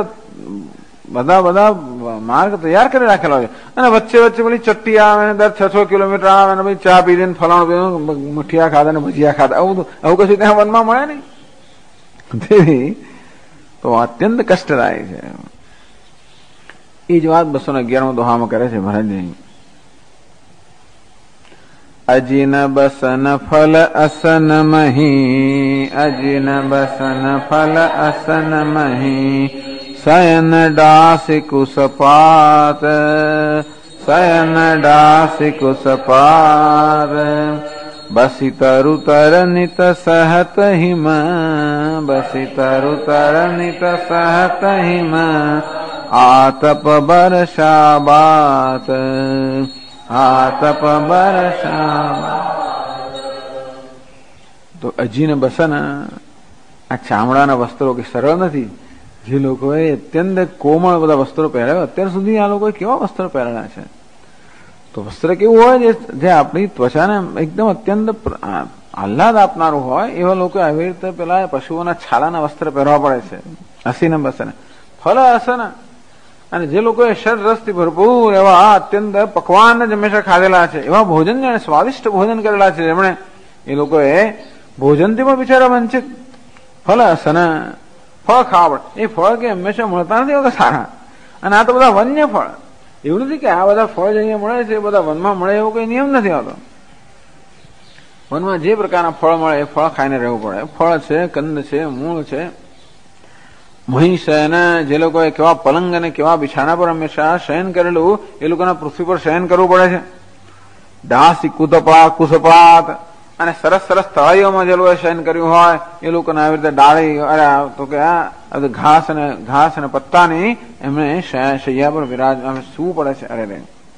S2: બધા માર્ગ તૈયાર કરી રાખેલા હોય. અને વચ્ચે પેલી ચટ્ટી આવે, દર 600 કિલોમીટર આવે, અને પછી ચા પીને ફલાણું પીને મઠિયા ખાધા ને ભજીયા ખાધા, આવું કશું ત્યાં વનમાં મળે નહીં. તો અત્યંત કષ્ટદાયી છે. એ જ વાત 211 દોહામાં કરે છે મહારાજજી. અજીન બસન ફલ અસન મહી, અજીન બસન ફલ અસન મહી, શયન ડાસી કુસપાત, શયન ડાસી કુસપાત, બસી તરુ તર નિત સહત હિમ, બસી તરુ તર નિત સહત હિમ, આતપ બરસા બાત, આતપ બરસા બાત. તો અજીન બસન, આ ચામડાના વસ્ત્રો કે સરળ નથી. જે લોકોએ અત્યંત કોમળ બધા વસ્ત્રો પહેર્યા, અત્યાર સુધી આ લોકોએ કેવા વસ્ત્રો પહેરેલા છે? તો વસ્ત્ર કેવું હોય જે આપણી ત્વચાને એકદમ અત્યંત આહ્લાદ આપનારું હોય, એવા લોકો આવી રીતે પેલા પશુઓના છાલાના વસ્ત્ર પહેરવા પડે છે. હસીને બસને ફલ હસન. અને જે લોકોએ શરરસથી ભરપૂર એવા અત્યંત પકવાન જ હંમેશા ખાધેલા છે, એવા ભોજન જાણે સ્વાદિષ્ટ ભોજન કરેલા છે, જેમણે એ લોકોએ ભોજનથી પણ બિચારા વંચિત. ફલ હસન, ફળ ખાવડ. એ ફળ કે હંમેશા મળતા નથી હોતા સારા. અને આ તો બધા વન્ય ફળ. એવું નથી કે આ બધા ફળ જે અહીંયા મળે છે એ બધા વનમાં મળે એવો કોઈ નિયમ નથી હોતો. વનમાં જે પ્રકારના ફળ મળે એ ફળ ખાઈને રહેવું પડે. ફળ છે, કંદ છે, મૂળ છે. મહી શયન, જે લોકોએ કેવા પલંગ અને કેવા બિછાના પર હંમેશા શયન કરેલું, એ લોકોના પૃથ્વી પર શયન કરવું પડે છે. ડાસી કુસપાત, અને સરસ સરસ તળાઈઓમાં જે લોકોએ શયન કર્યું હોય એ લોકોને આવી રીતે ડાળી, તો કે ઘાસ અને પત્તાની એમને શૈયા પર સૂવું પડે છે. અરે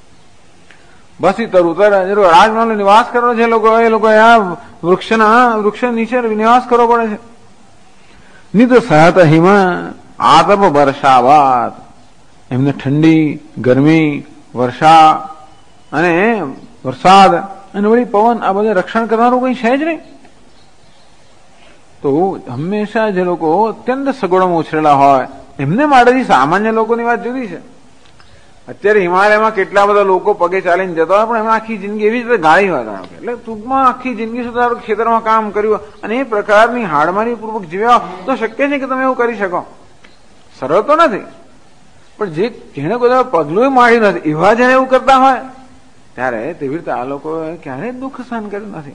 S2: બસી તરુતર, રાજમહેલનો નિવાસ કરવો છે એ લોકો આ વૃક્ષ નીચે નિવાસ કરવો પડે છે. નિત સહત હિમ, આતપ વર્ષાવાત, એમને ઠંડી, ગરમી, વર્ષા અને વરસાદ અને વળી પવન, આ બધા રક્ષણ કરનારું કઈ છે જ નહીં. તો હંમેશા જે લોકો અત્યંત સગવડોમાં ઉછરેલા હોય એમને માટે સામાન્ય લોકોની વાત જુદી છે. અત્યારે હિમાલયમાં કેટલા બધા લોકો પગે ચાલીને જતા હોય, પણ એમણે આખી જિંદગી એવી જ રીતે ગાળી હોય ધારો કે, એટલે ટૂંકમાં આખી જિંદગી સુધી ખેતરમાં કામ કર્યું અને એ પ્રકારની હાડમારી પૂર્વક જીવ્યા તો શક્ય છે કે તમે એવું કરી શકો? સરળ તો નથી, પણ જેને કોઈ પગલું માર્યું નથી એવા જયારે એવું કરતા હોય ત્યારે તેવી રીતે આ લોકોએ ક્યારેય દુઃખ સહન કર્યું નથી.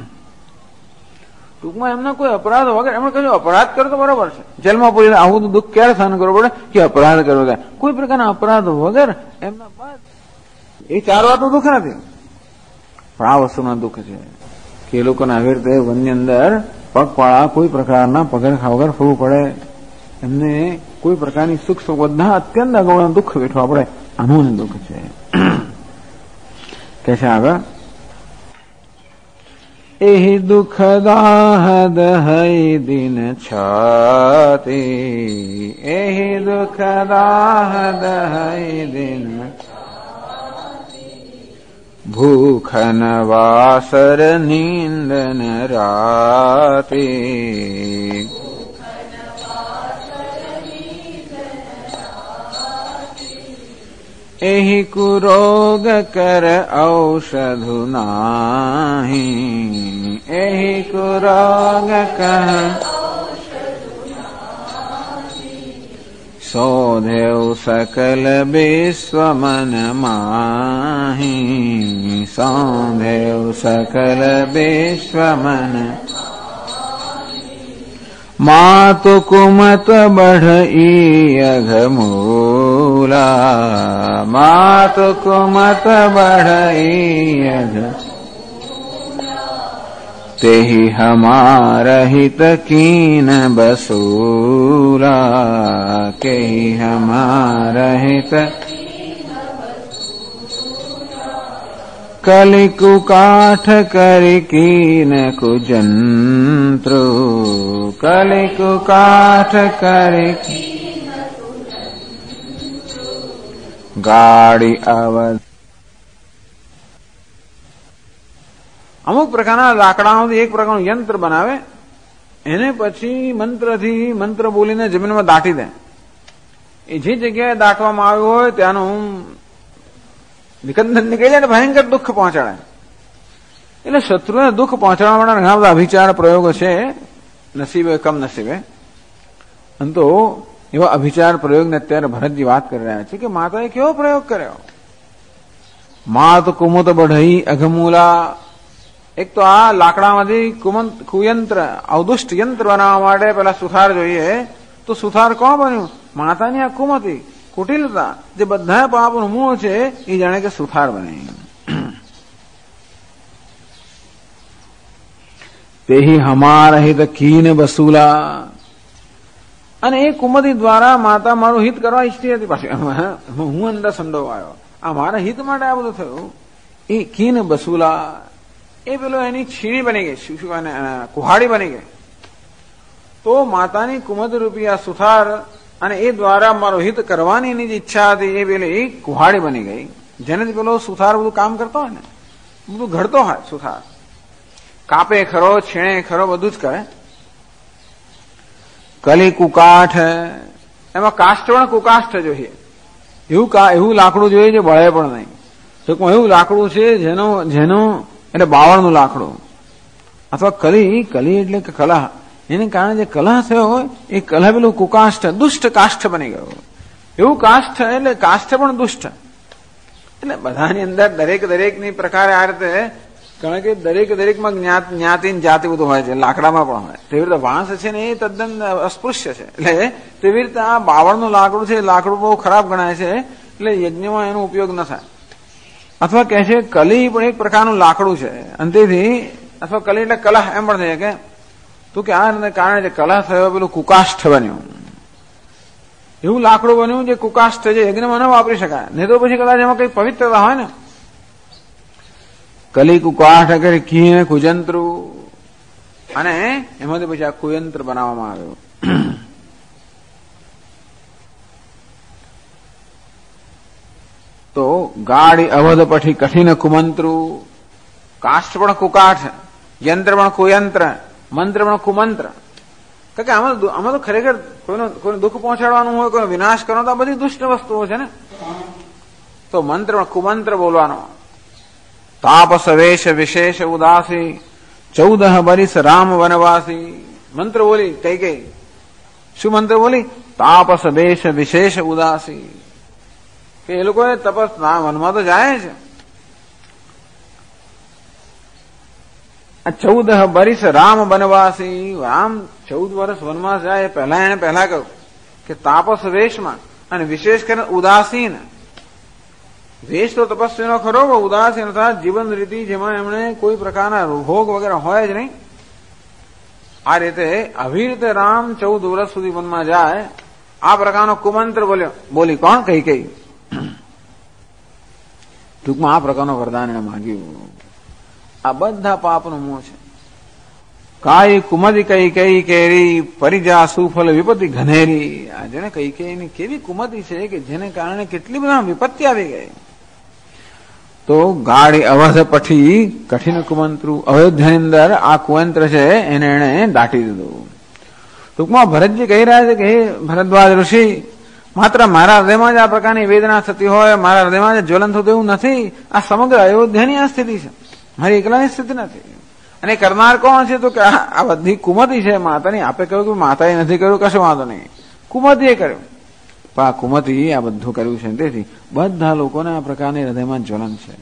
S2: ટૂંકમાં એમના કોઈ અપરાધ વગર એમણે કહ્યું અપરાધ કરો તો બરોબર છે, જેલમાં પૂરી આવું દુઃખ ક્યારે સહન કરવું પડે કે અપરાધ કરવો થાય? કોઈ પ્રકારના અપરાધ વગર એમના બાદ એ 4 વાતનું દુઃખ નથી, પણ આ વસ્તુના દુઃખ છે કે એ લોકોને આવી રીતે વનની અંદર પગપાળા કોઈ પ્રકારના પગરખા વગર ફરવું પડે, એમને કોઈ પ્રકારની સુખ બધા અત્યંત અગવડનું દુઃખ વેઠવા પડે, આનું દુઃખ છે. કે છે આગળ, એહી દુઃખ દાહદ હૈ દિન છાતી, એહી દુઃખ દાહદ હૈ દિન ભૂખન વાસર નીંદન રાતી, એહી કુરોગ કર ઔષધુ નાહી, એહી કુરોગ કર સોધેવ સકલ વિશ્વ મન માહી, સોધેવ સકલ વિશ્વ મન માતુ કુમત બઢઈ અઘમૂલા, માતુ કુમત બઢઈ અઘ તેહી હમારા હિત કીન બસૂલા, કેહી હમારા હિત કલિકુ કાઠ કરી કીન કુજંત્રુ, કલિકુ કાઠ કરી ગાડી અવધ. અમુક પ્રકારના લાકડાઓથી એક પ્રકારનું યંત્ર બનાવે, એને પછી મંત્ર બોલીને જમીનમાં દાટી દે. એ જે જગ્યાએ દાટવામાં આવ્યું હોય ત્યાંનું નિકંદન નીકળી જાય ને ભયંકર દુઃખ પહોંચાડે. એટલે શત્રુને દુઃખ પહોંચાડવા માટે ઘણા બધા અભિચાર પ્રયોગો છે, નસીબે કમ નસીબે. તો એવા અભિચાર પ્રયોગને અત્યારે ભરતજી વાત કરી રહ્યા છે કે માતાએ કેવો પ્રયોગ કર્યો. માત કુમુત બઢઈ અઘમૂલા, એક તો આ લાકડામાંથી કુયંત્ર અવદુષ્ટ યંત્ર બનાવવા માટે પેલા સુથાર જોઈએ, તો સુથાર કોણ બન્યું? માતાની આ કુમતી કુટિલતા, જે બધા પાપનું મૂળ છે એ જાણે કે સુથાર બને. તેહી હમારા હિત કીન બસૂલા, અને એ કુમતી દ્વારા માતા મારું હિત કરવા ઈચ્છતી હતી. પાછી હું અંદર સંડોવાયો, આ મારા હિત માટે આ બધું થયું. એ કીન બસૂલા, એ પેલો એની છીણી બની ગઈ, કુહાડી બની ગઈ. તો માતાની કુમત રૂપી આ સુથાર અને એ દ્વારા મારો હિત કરવાની એની જે ઈચ્છા હતી એ પેલી એક કુહાડી બની ગઈ, જેનાથી પેલો સુથાર બધું કામ કરતો હોય ને, બધું ઘડતો હોય. સુથાર કાપે ખરો, છીણે ખરો, બધું જ કરે. કલી કુકાઠ, એમાં કાષ્ઠ પણ કુકાષ્ઠ જોઈએ, એવું લાકડું જોઈએ જે બળે પણ નહીં. તો એવું લાકડું છે જેનું એટલે બાવળનું લાકડું, અથવા કલી એટલે કે કલા, એને કારણે જે કલહ થયો હોય એ કલહ પેલું કુકાષ્ઠ દુષ્ટ કાષ્ઠ બની ગયું. એવું કાષ્ઠ એટલે કાષ્ઠ પણ દુષ્ટ. એટલે બધાની અંદર દરેકની પ્રકારે આ રીતે, કારણ કે દરેકમાં જ્ઞાતિ જાતિ બધું હોય છે, લાકડામાં પણ હોય. તેવી રીતે વાંસ છે ને એ તદ્દન અસ્પૃશ્ય છે. એટલે તેવી રીતે આ બાવળનું લાકડું છે, લાકડું બહુ ખરાબ ગણાય છે, એટલે યજ્ઞમાં એનો ઉપયોગ ન થાય. અથવા કહે છે કલી પણ એક પ્રકારનું લાકડું છે, અને તેથી અથવા કલી એટલે કલહ એમ પણ થઈ શકે. તો કે આ કારણે જે કલહ થયો પેલું કુકાષ્ઠ બન્યું, એવું લાકડું બન્યું જે કુકાષ્ઠ છે, યજ્ઞમાં ન વાપરી શકાય. નહીં તો પછી કદાચ એમાં કઈ પવિત્રતા હોય ને. કલી કુકાષ્ઠ કરી કીને કુજંત્રુ, અને એમાંથી પછી આ કુયંત્ર બનાવવામાં આવ્યું. તો ગાડી અવધ પછી કઠિન કુમંત્રુ, કાષ્ઠ પણ કુકાઠ, યંત્ર પણ કુયંત્ર, મંત્ર પણ કુમંત્ર. કારણ કે આમાં તો ખરેખર કોઈને દુઃખ પહોંચાડવાનું હોય, કોઈનો વિનાશ કરવાનો, તો આ બધી દુષ્ટ વસ્તુઓ છે ને. તો મંત્ર કુમંત્ર બોલવાનો. તાપસ વેશ વિશેષ ઉદાસી 14 વર્ષ રામ વનવાસી. મંત્ર બોલી કઈ શું મંત્ર બોલી? તાપસ વેશ વિશેષ ઉદાસી. કે એ લોકો તપસ વનમાં તો જાય છે. 14 વર્ષ રામ વનવાસી. રામ 14 વર્ષ વનવાસ જાય પહેલા એને કહ્યું કે તાપસ વેશમાં અને વિશેષ કરીને ઉદાસીન. વેશ તો તપસ્વીનો ખરો, ઉદાસીન અર્થાત જીવન રીતિ જેમાં એમણે કોઈ પ્રકારના ભોગ વગેરે હોય જ નહીં. આ રીતે આવી રીતે રામ 14 વર્ષ સુધી વનમાં જાય. આ પ્રકારનો કુમંત્ર બોલી કોણ? કઈ ટૂંકમાં આ પ્રકારનું વરદાન એને માંગ્યું. આ બધા પાપનું મોહ છે. કાઈ કુમદી કઈ કેરી પરિજા સુફલ વિપત્તિ ઘનેરી. આ જેને કઈ કેવી કુમદી છે કે જેને કારણે કેટલી બધા વિપત્તિ આવી ગઈ. તો ગાડી અવધ પઠી કઠિન કુમંત્રુ. અયોધ્યાની અંદર આ કુમંત્ર છે એને એને દાટી દીધું. ટૂંકમાં ભરતજી કહી રહ્યા છે કે હે ભરદ્વાજ ઋષિ, માત્ર મારા હૃદયમાં જ આ પ્રકારની વેદના થતી હોય, મારા હૃદયમાં જ જ્વલન થતું એવું નથી. આ સમગ્ર અયોધ્યાની આ સ્થિતિ છે, મારી એકલાની સ્થિતિ નથી. અને કરનાર કોણ છે? તો કે આ બધી કુમતી છે માતાની. આપે કહ્યું કે માતાએ નથી કર્યું, કશું વાંધો નહીં, કુમતીએ કર્યું. પણ આ કુમતી આ બધું કર્યું છે. તેથી બધા લોકોને આ પ્રકારની હૃદયમાં જ્વલન છે.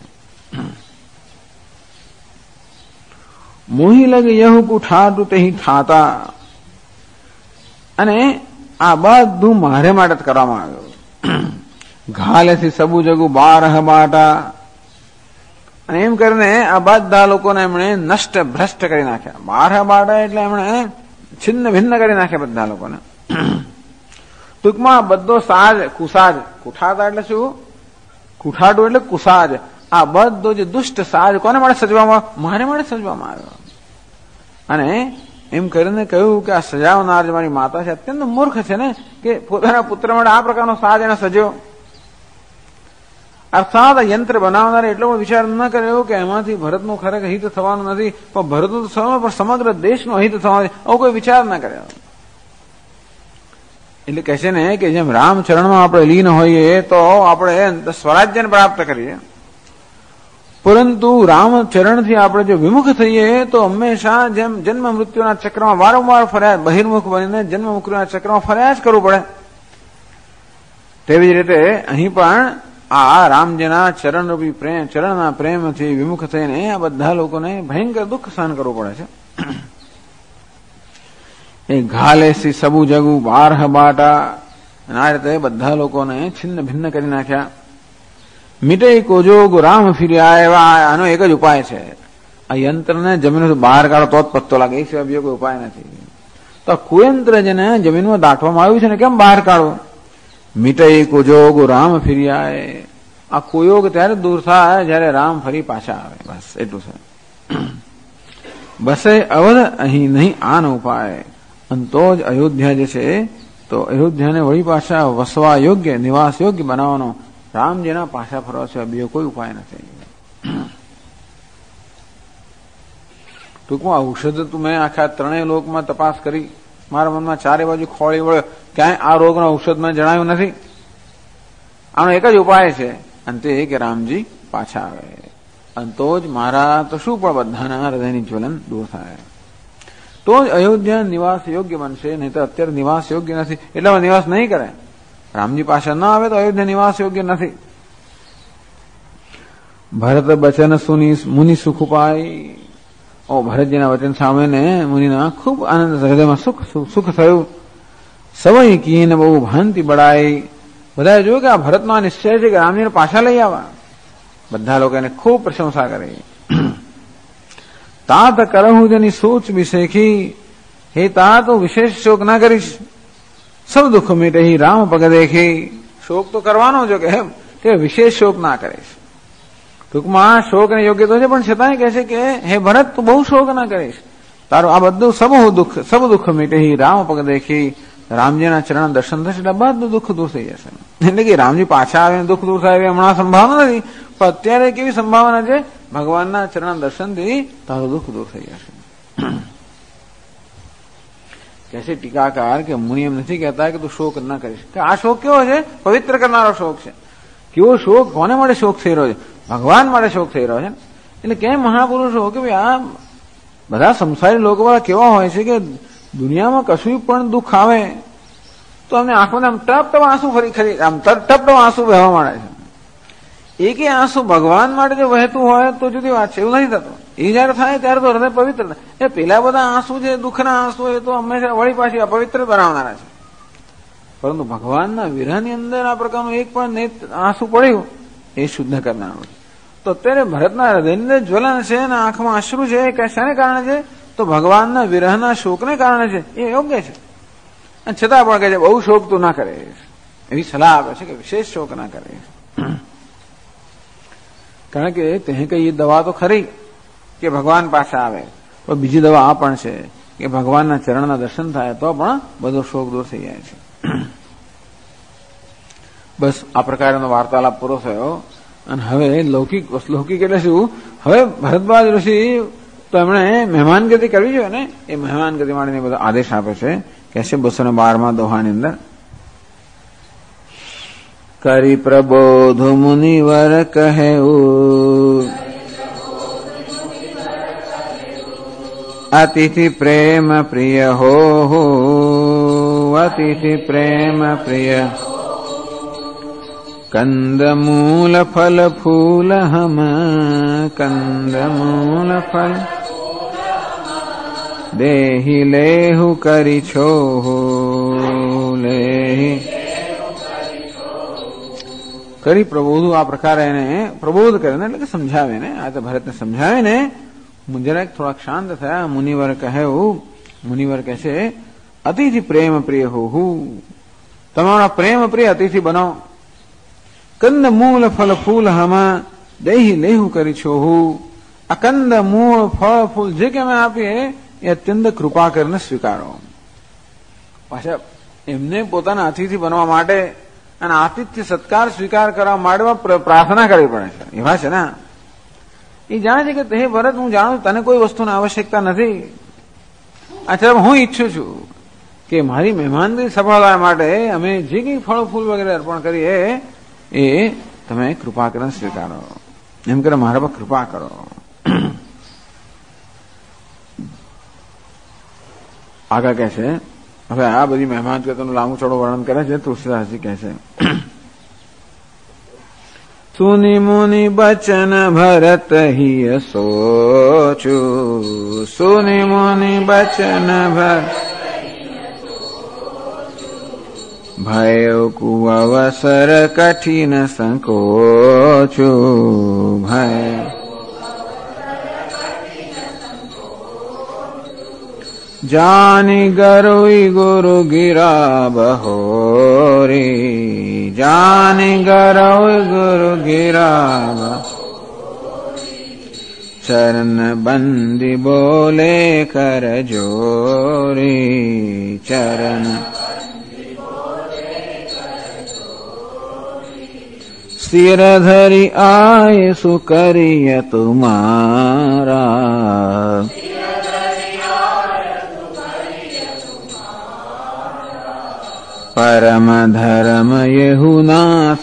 S2: મોહી લગ યહુ કુઠાટુ તેહી ઠાતા. અને આ બધું મારે માટે જ કરવામાં આવ્યું. ઘાલેથી સબુ જગુ 12 બાટા. અને એમ કરીને આ બધા લોકોને એમણે નષ્ટ ભ્રષ્ટ કરી નાખ્યા. 12 બાટા એટલે એમણે છિન્ન ભિન્ન કરી નાખ્યા બધા લોકોને. ટૂંકમાં બધો સાજ કુસાજ. કુઠાતા એટલે શું? કુઠાટું એટલે કુસાજ. આ બધો જે દુષ્ટ સાજ કોને માટે સજવામાં? મારે માટે સજવામાં આવ્યો. અને એમ કરીને કહ્યું કે આ સજાવનાર જે મારી માતા છે અત્યંત મૂર્ખ છે ને, કે પોતાના પુત્ર માટે આ પ્રકારનો સાજ એને સજ્યો. અર્થાત યંત્ર બનાવનારે એટલો વિચાર ન કર્યો કે એમાંથી ભરતનું ખરેખર હિત થવાનું નથી, પણ ભરતનું તો થવાનું, પણ સમગ્ર દેશનું હિત થવાનું, આવો કોઈ વિચાર ન કર્યો. એટલે કહે છે ને કે જેમ રામચરણમાં આપણે લીન હોઈએ તો આપણે સ્વરાજ્યને પ્રાપ્ત કરીએ, પરંતુ રામચરણથી આપણે જો વિમુખ થઈએ તો હંમેશા જેમ જન્મ મૃત્યુના ચક્રમાં વારંવાર ફર્યા, બહિર્મુખ બનીને જન્મ મૃત્યુના ચક્રમાં ફર્યા જ કરવું પડે. તેવી જ રીતે અહીં પણ આ રામજીના ચરણરૂપી પ્રેમ, ચરણના પ્રેમથી વિમુખ થઈને આ બધા લોકોને ભયંકર દુઃખ સહન કરવું પડે છે. એ ઘાલેસી સબુ જગુ 12 બાટા. આ રીતે બધા લોકોને છિન્ન ભિન્ન કરી નાખ્યા. મીટે કોજોગ રામ ફિર્યા. એવા આનો એક જ ઉપાય છે, આ યંત્રને જમીનમાંથી બહાર કાઢો તો જ પત્તો લાગે, એ સિવાય બીજો કોઈ ઉપાય નથી. તો કુયંત્ર જેને જમીનમાં દાટવામાં આવ્યું છે ને કેમ બહાર કાઢો? મીટે કુજોગ રામ ફિર્યા. આ કુયોગ ત્યારે દૂર થાય જયારે રામ ફરી પાછા આવે, બસ એટલું છે. બસે અવધ અહીં નહીં આનો ઉપાય. અને તો જ અયોધ્યા જે છે તો અયોધ્યાને વળી પાછા વસવા યોગ્ય, નિવાસ યોગ્ય બનાવવાનો રામજીના પાછા ફરવા છે, બીજો કોઈ ઉપાય નથી. ટૂંકમાં ઔષધ તો મેં આખા 3 લોકમાં તપાસ કરી, મારા મનમાં 4 બાજુ ખોળી વળ્યો, ક્યાંય આ રોગનો ઔષધ મને જણાવ્યું નથી. આનો એક જ ઉપાય છે, અને તે કે રામજી પાછા આવે. અને તો જ મારા તો શું પણ બધાના હૃદયની જ્વલન દૂર થાય, તો જ અયોધ્યા નિવાસ યોગ્ય બનશે. નહીં તો અત્યારે નિવાસ યોગ્ય નથી, એટલે નિવાસ નહીં કરે. રામજી પાછા ન આવે તો અયોધ્યા નિવાસ યોગ્ય નથી. ભરત બચન સુની મુનિ સુખ ઉપાય. ઓ ભરતજીના વચન સાંભળીને મુનિના ખૂબ આનંદ, હૃદયમાં સુખ થયું. સવઈ કીને બહુ ભાંતિ બળાઈ. બધાએ જોયું કે આ ભરતનો આ નિશ્ચય છે કે રામજીને પાછા લઈ આવવા. બધા લોકો એને ખૂબ પ્રશંસા કરી. તાત કરહું જેની સોચ વિશેખી. હે તા તો વિશેષ શોક ના કરીશ. સૌ દુઃખ મીટે રામ પગ દેખી. શોક તો કરવાનો જો કે વિશેષ શોક ના કરીશ. ટૂંકમાં શોક ને યોગ્ય તો છે, પણ છતાંય કહે છે કે હે ભરત તું બહુ શોક ના કરીશ. તારું આ બધું સબ દુઃખ મીટે રામ પગ દેખી. રામજીના ચરણ દર્શન થશે એટલે બધું દુઃખ દૂર થઈ જશે. એટલે કે રામજી પાછા આવે દુઃખ દૂર થાય એવી હમણાં સંભાવના નથી, પણ અત્યારે કેવી સંભાવના છે? ભગવાનના ચરણ દર્શનથી તારું દુઃખ દૂર થઈ જશે. कैसे टीकाकार કે મુનિ એમ નથી કહેતા કે તું શોક ન કરીશ, કે આ શોક કેવો છે? પવિત્ર કરનારો શોક છે. કેવો શોક, કોને માટે શોક થઈ રહ્યો છે? ભગવાન માટે શોક થઈ રહ્યો છે. એટલે કેમ મહાપુરુષો કે ભાઈ આ બધા સંસારી લોકો વાળા કેવા હોય છે કે દુનિયામાં કશું પણ દુઃખ આવે તો અમને આંખમાં આમ ટપ ટપ આંસુ ખરી આમ ટપ ટપ આંસુ વહેવા માંડે છે. એક આંસુ ભગવાન માટે જો વહેતું હોય તો જુદી વાત છે, એવું નથી થતું. એ જયારે થાય ત્યારે તો હૃદય પવિત્ર થાય. એ પેલા બધા આંસુ છે, દુઃખના આંસુ, એ તો હંમેશા વળી પાછી અપવિત્ર બનાવનારા છે. પરંતુ ભગવાનના વિરહની અંદર આ પ્રકારનું એક પણ આંસુ પડ્યું એ શુદ્ધ કરનારું છે. તો અત્યારે ભરતના હૃદયની અંદર જ્વલન છે અને આંખમાં અશ્રુ છે, એ શાને કારણે છે? તો ભગવાનના વિરહના શોકને કારણે છે. એ યોગ્ય છે. અને છતાં પણ કહે છે બહુ શોક તું ના કરે, એવી સલાહ આપે છે કે વિશેષ શોક ના કરે. કારણ કે તે કઈ દવા તો ખરી કે ભગવાન પાસે આવે, પણ બીજી દવા આ પણ છે કે ભગવાનના ચરણના દર્શન થાય તો પણ બધો શોક દૂર થઈ જાય છે. બસ આ પ્રકારનો વાર્તાલાપ પૂરો થયો. અને હવે લૌકિક એટલે શું? હવે ભરદ્વાજ ઋષિ તો એમણે મહેમાનગતિ કરવી જોઈએ ને, એ મહેમાનગતિ માટેને બધો આદેશ આપે છે. કે છે 212માં દોહાની અંદર, કરી પ્રબોધ મુનિવર કહેવું, અતિથિ પ્રેમ પ્રિય હો, અતિથિ પ્રેમ પ્રિય, કંદમૂલ ફલ ફૂલ હમ, કંદમૂલ ફલ દેહી લેહુ કરી છો, લેહી કરી પ્રબોધ. આ પ્રકારે એને પ્રબોધ કરે ને, એટલે કે સમજાવે ને. આ તો ભરતને સમજાવે ને, જરાક થોડાક શાંત થયા. મુનિવર કહેવું, મુનિવર કહે છે અતિથિ પ્રેમ પ્રિય હું, તમારા પ્રેમ પ્રિય અતિથિ બનો. કંદ મૂળ ફલ ફૂલ હમા દેહી લેહુ કરી છો હું. આ કંદ મૂળ ફળ ફૂલ જે કે અમે આપીએ એ અત્યંત કૃપા કરીને સ્વીકારો. પાછા એમને પોતાના અતિથિ બનવા માટે અને આતિથ્ય સત્કાર સ્વીકાર કરવા માટે પ્રાર્થના કરવી પડે છે. એવા છે ને, એ જાણે છે કે હે ભરત, હું જાણું તને કોઈ વસ્તુની આવશ્યકતા નથી. અચ્છા, હું ઈચ્છું છું કે મારી મહેમાનગતિ સફળ થવા માટે અમે જે કંઈ ફળ ફૂલ વગેરે અર્પણ કરીએ એ તમે કૃપા કરીને સ્વીકારો. એમ કરે મારા પર કૃપા કરો. આગળ કહે છે, હવે આ બધી મહેમાન ગતિનું લાંબુ ચોડું વર્ણન કરે છે. તુલસીદાસજી કહે છે, સુનિ મુનિ બચન ભરત હિય સોચું, સુનિ મુનિ બચન ભરત ભયો કુઅવસર કઠિન સંકોચું, ભય જાની ગરોઈ ગુરુ ગિરા બહોરી, જાની ગરોઈ ગુરુ ગિરા, ચરણ બંદી બોલે કર જોરી, ચરણ સ્થિર ધરી આય સુકરિય તુમારા, પરમ ધર્મ યેહુ નાથ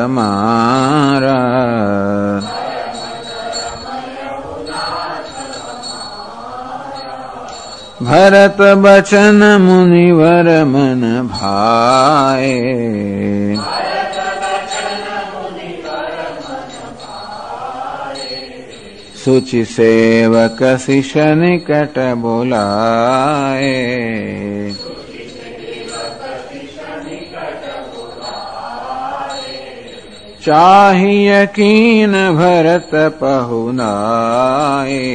S2: હમારા, ભરત બચન મુનિવર મન ભાએ, સુચિ સેવક શિષ્ય નિકટ બોલાએ, चाहिए कीन भरत पहुनाए,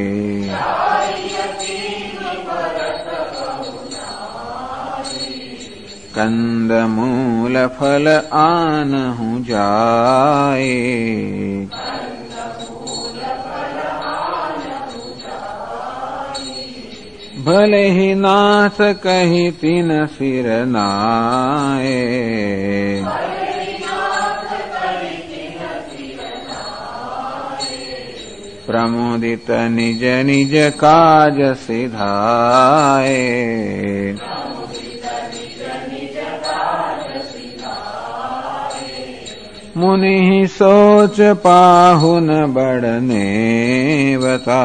S2: कंद मूल फल आनहु जाए, भले ही नाथ कही तीन सिर नाए, प्रमोदित निज निज काज सिधाए, मुनि सोच पाहु न बढ़ने बता।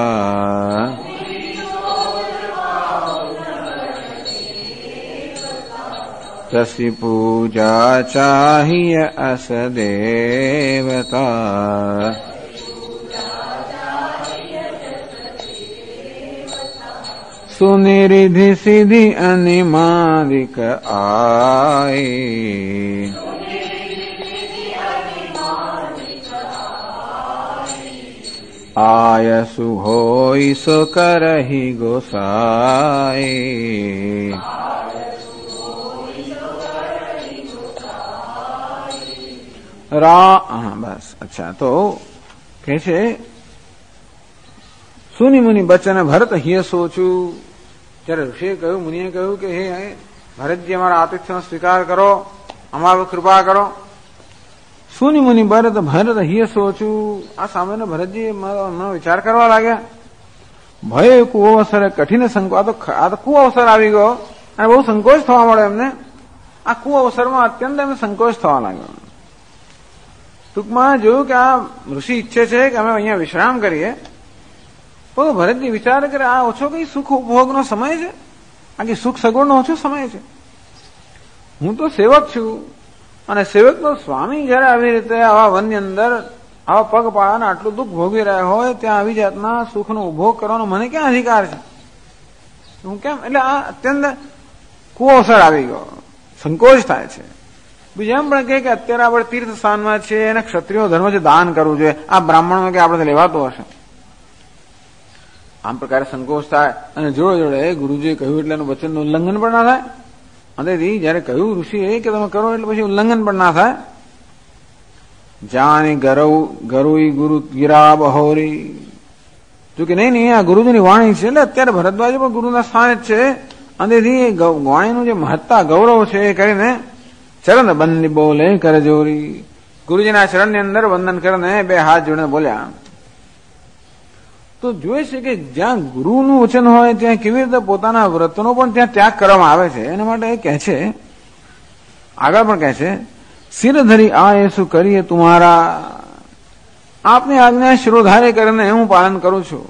S2: तसी पूजा चाहिए अस देवता। सुनिरिधि सिद्धि अनिमादिक आए। आयसु होई सो करहि गोसाई। हाँ बस अच्छा तो कैसे सुनि मुनि बचन भरत हिय सोचू। ત્યારે ઋષિએ કહ્યું, મુનિએ કહ્યું કે હે ભરતજી અમારા આતિથ્યનો સ્વીકાર કરો, અમારો કૃપા કરો. સુનિ મુનિ ભરત ભરત હિય સોચું. આ સામાન્ય ભરતજી મારો વિચાર કરવા લાગ્યા. ભય કુવો અવસર કઠિન સંકોચ. આ તો કુવો અવસર આવી ગયો અને બહુ સંકોચ થવા મળ્યો એમને. આ કુવો અવસરમાં અત્યંત એમને સંકોચ થવા લાગ્યો. ટૂંકમાં જોયું કે આ ઋષિ ઈચ્છે છે કે અમે અહીંયા વિશ્રામ કરીએ. તો ભરતજી વિચાર કરે આ ઓછો કઈ સુખ ઉપભોગનો સમય છે, આ કઈ સુખ સગવડનો ઓછો સમય છે. હું તો સેવક છું અને સેવકનો સ્વામી જયારે આવી રીતે આવા વનની અંદર આવા પગપાળાને આટલું દુઃખ ભોગવી રહ્યા હોય ત્યાં આવી જાતના સુખનો ઉપભોગ કરવાનો મને ક્યાં અધિકાર છે? હું કેમ? એટલે આ અત્યંત કુઅવસર આવી ગયો, સંકોચ થાય છે. બીજું એમ પણ કહે કે અત્યારે આપણે તીર્થ સ્થાનમાં છીએ અને ક્ષત્રિયો ધર્મ છે દાન કરવું જોઈએ. આ બ્રાહ્મણમાં કે આપણે લેવાતું હશે. આમ પ્રકારે સંકોચ થાય અને જોડે જોડે ગુરુજીએ કહ્યું એટલે એનું વચનનું ઉલ્લંઘન પણ ના થાય. અંતેથી જયારે કહ્યું ઋષિએ કે તમે કરો એટલે પછી ઉલ્લંઘન પણ ના થાય. જાણી ગરુઈ ગુરુ ગિરા બહોરી. જો કે નહીં આ ગુરુજીની વાણી છે એટલે અત્યારે ભરદ્વાજ પણ ગુરુના સ્થાન જ છે. અંતેથી વાણીનું જે મહત્તા ગૌરવ છે એ કરીને ચરણ બંદી બોલે કરજોરી. ગુરુજીના ચરણની અંદર વંદન કરીને બે હાથ જોડીને બોલ્યા. તો જોઈએ છે કે જ્યાં ગુરુનું વચન હોય ત્યાં કેવી રીતે પોતાના વ્રતનો પણ ત્યાં ત્યાગ કરવામાં આવે છે. એના માટે એ કહે છે, આગળ પણ કહે છે, સિર ધરી આ શું કરીએ તુમારા. આપની આજ્ઞા શિરોધારે કરીને હું પાલન કરું છું.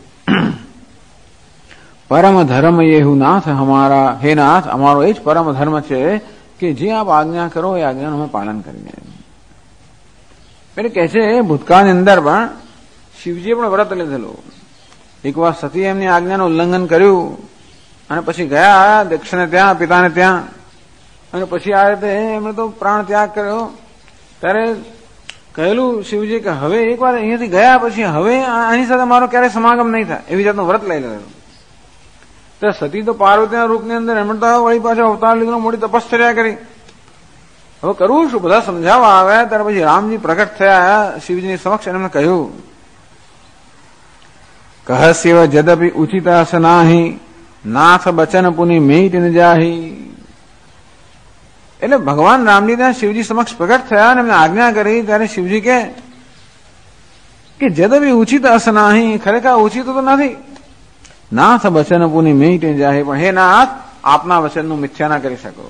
S2: પરમ ધર્મ યેહુ નાથ હમારા. હે નાથ, અમારો એ જ પરમ ધર્મ છે કે જે આપ આજ્ઞા કરો એ આજ્ઞાનું અમે પાલન કરીએ. એટલે કહે છે ભૂતકાળની અંદર પણ શિવજીએ પણ વ્રત લીધેલું. એકવાર સતી એમની આજ્ઞાનું ઉલ્લંઘન કર્યું અને પછી ગયા દક્ષને ત્યાં, પિતાને ત્યાં, અને પછી આ રીતે એમણે તો પ્રાણ ત્યાગ કર્યો. ત્યારે કહેલું શિવજી કે હવે એકવાર અહીંયાથી ગયા પછી હવે આની સાથે મારો ક્યારેય સમાગમ નહીં થાય એવી જાતનું વ્રત લઈ લીધેલું. તો સતી તો પાર્વતીના રૂપની અંદર એમણે તો વળી પાછો અવતાર લીધો, મોટી તપશ્ચર્યા કરી. હવે કરવું શું? બધા સમજાવવા આવ્યા ત્યારે પછી રામજી પ્રગટ થયા શિવજીની સમક્ષ. એમને કહ્યું કહસ્યવ જદપી ઉચિત અસનાહી નાથ બચન પુનિ મેટ ન જાહી. એટલે ભગવાન રામજી ત્યાં શિવજી સમક્ષ પ્રગટ થયા અને એમને આજ્ઞા કરી. ત્યારે શિવજી કે જદપી ઉચિત અસનાહી, ખરેખર ઉચિત તો નથી. નાથ બચન પુનિ મેટ ન જાહી, પણ હે નાથ આપના વચનનું મિથ્યા ના કરી શકો.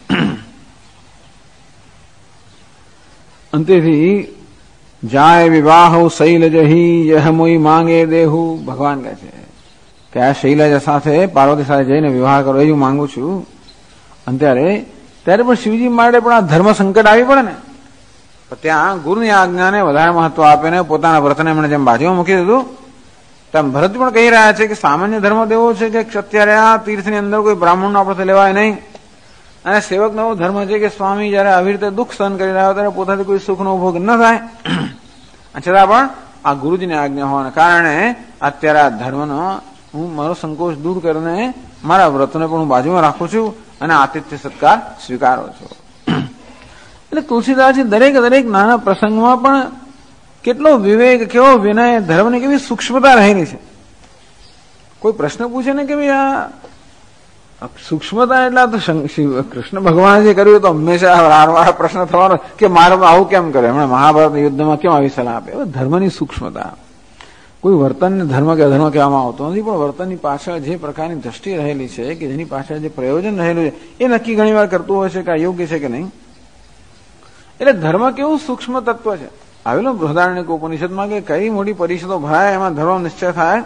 S2: અંતેથી જાય વિવાહ શૈલજહી યહ મોઈ માંગે દેહુ. ભગવાન કહે છે કે આ શૈલજ સાથે પાર્વતી સાથે જઈને વિવાહ કરો એ હું માંગુ છું. અને ત્યારે પણ શિવજી માટે પણ આ ધર્મ સંકટ આવી પડે ને, ત્યાં ગુરુની આજ્ઞાને વધારે મહત્વ આપીને પોતાના વ્રતને એમણે જેમ બાજુમાં મૂકી દીધું તેમ ભરત પણ કહી રહ્યા છે કે સામાન્ય ધર્મ દેવો છે કે અત્યારે આ તીર્થની અંદર કોઈ બ્રાહ્મણનો આપણે લેવાય નહીં. અને સેવકનો એવો ધર્મ છે કે સ્વામી જયારે આવી રીતે દુઃખ સહન કરી રહ્યા હોય ત્યારે પોતાથી કોઈ સુખનો ઉપભોગ ન થાય. છતાં પણ આ ગુરુજીની આજ્ઞા હોવાને કારણે અત્યારે આ ધર્મનો હું મારો સંકોચ દૂર કરીને મારા વ્રતને પણ હું બાજુમાં રાખું છું અને આતિથ્ય સત્કાર સ્વીકારો છું. એટલે તુલસીદાસજી દરેક નાના પ્રસંગમાં પણ કેટલો વિવેક, કેવો વિનય, ધર્મની કેવી સૂક્ષ્મતા રહેલી છે. કોઈ પ્રશ્ન પૂછે ને કે ભાઈ આ સૂક્ષ્મતા એટલે તો કૃષ્ણ ભગવાને જે કર્યું તો હંમેશા વારંવાર પ્રશ્ન થવાનો કે મારે આવું કેમ કરે, હમણાં મહાભારત યુદ્ધમાં કેમ આવી સલાહ આપે. ધર્મની સૂક્ષ્મતા, કોઈ વર્તનને ધર્મ કે અધર્મ કહેવામાં આવતો નથી, પણ વર્તનની પાછળ જે પ્રકારની દ્રષ્ટિ રહેલી છે કે જેની પાછળ જે પ્રયોજન રહેલું છે એ નક્કી ઘણી વાર કરતું હોય છે કે આ યોગ્ય છે કે નહીં. એટલે ધર્મ કેવું સૂક્ષ્મ તત્વ છે. આવેલું બૃહદારણ્યક ઉપનિષદમાં કે કઈ મોટી પરિષદો ભરાય એમાં ધર્મ નિશ્ચય થાય.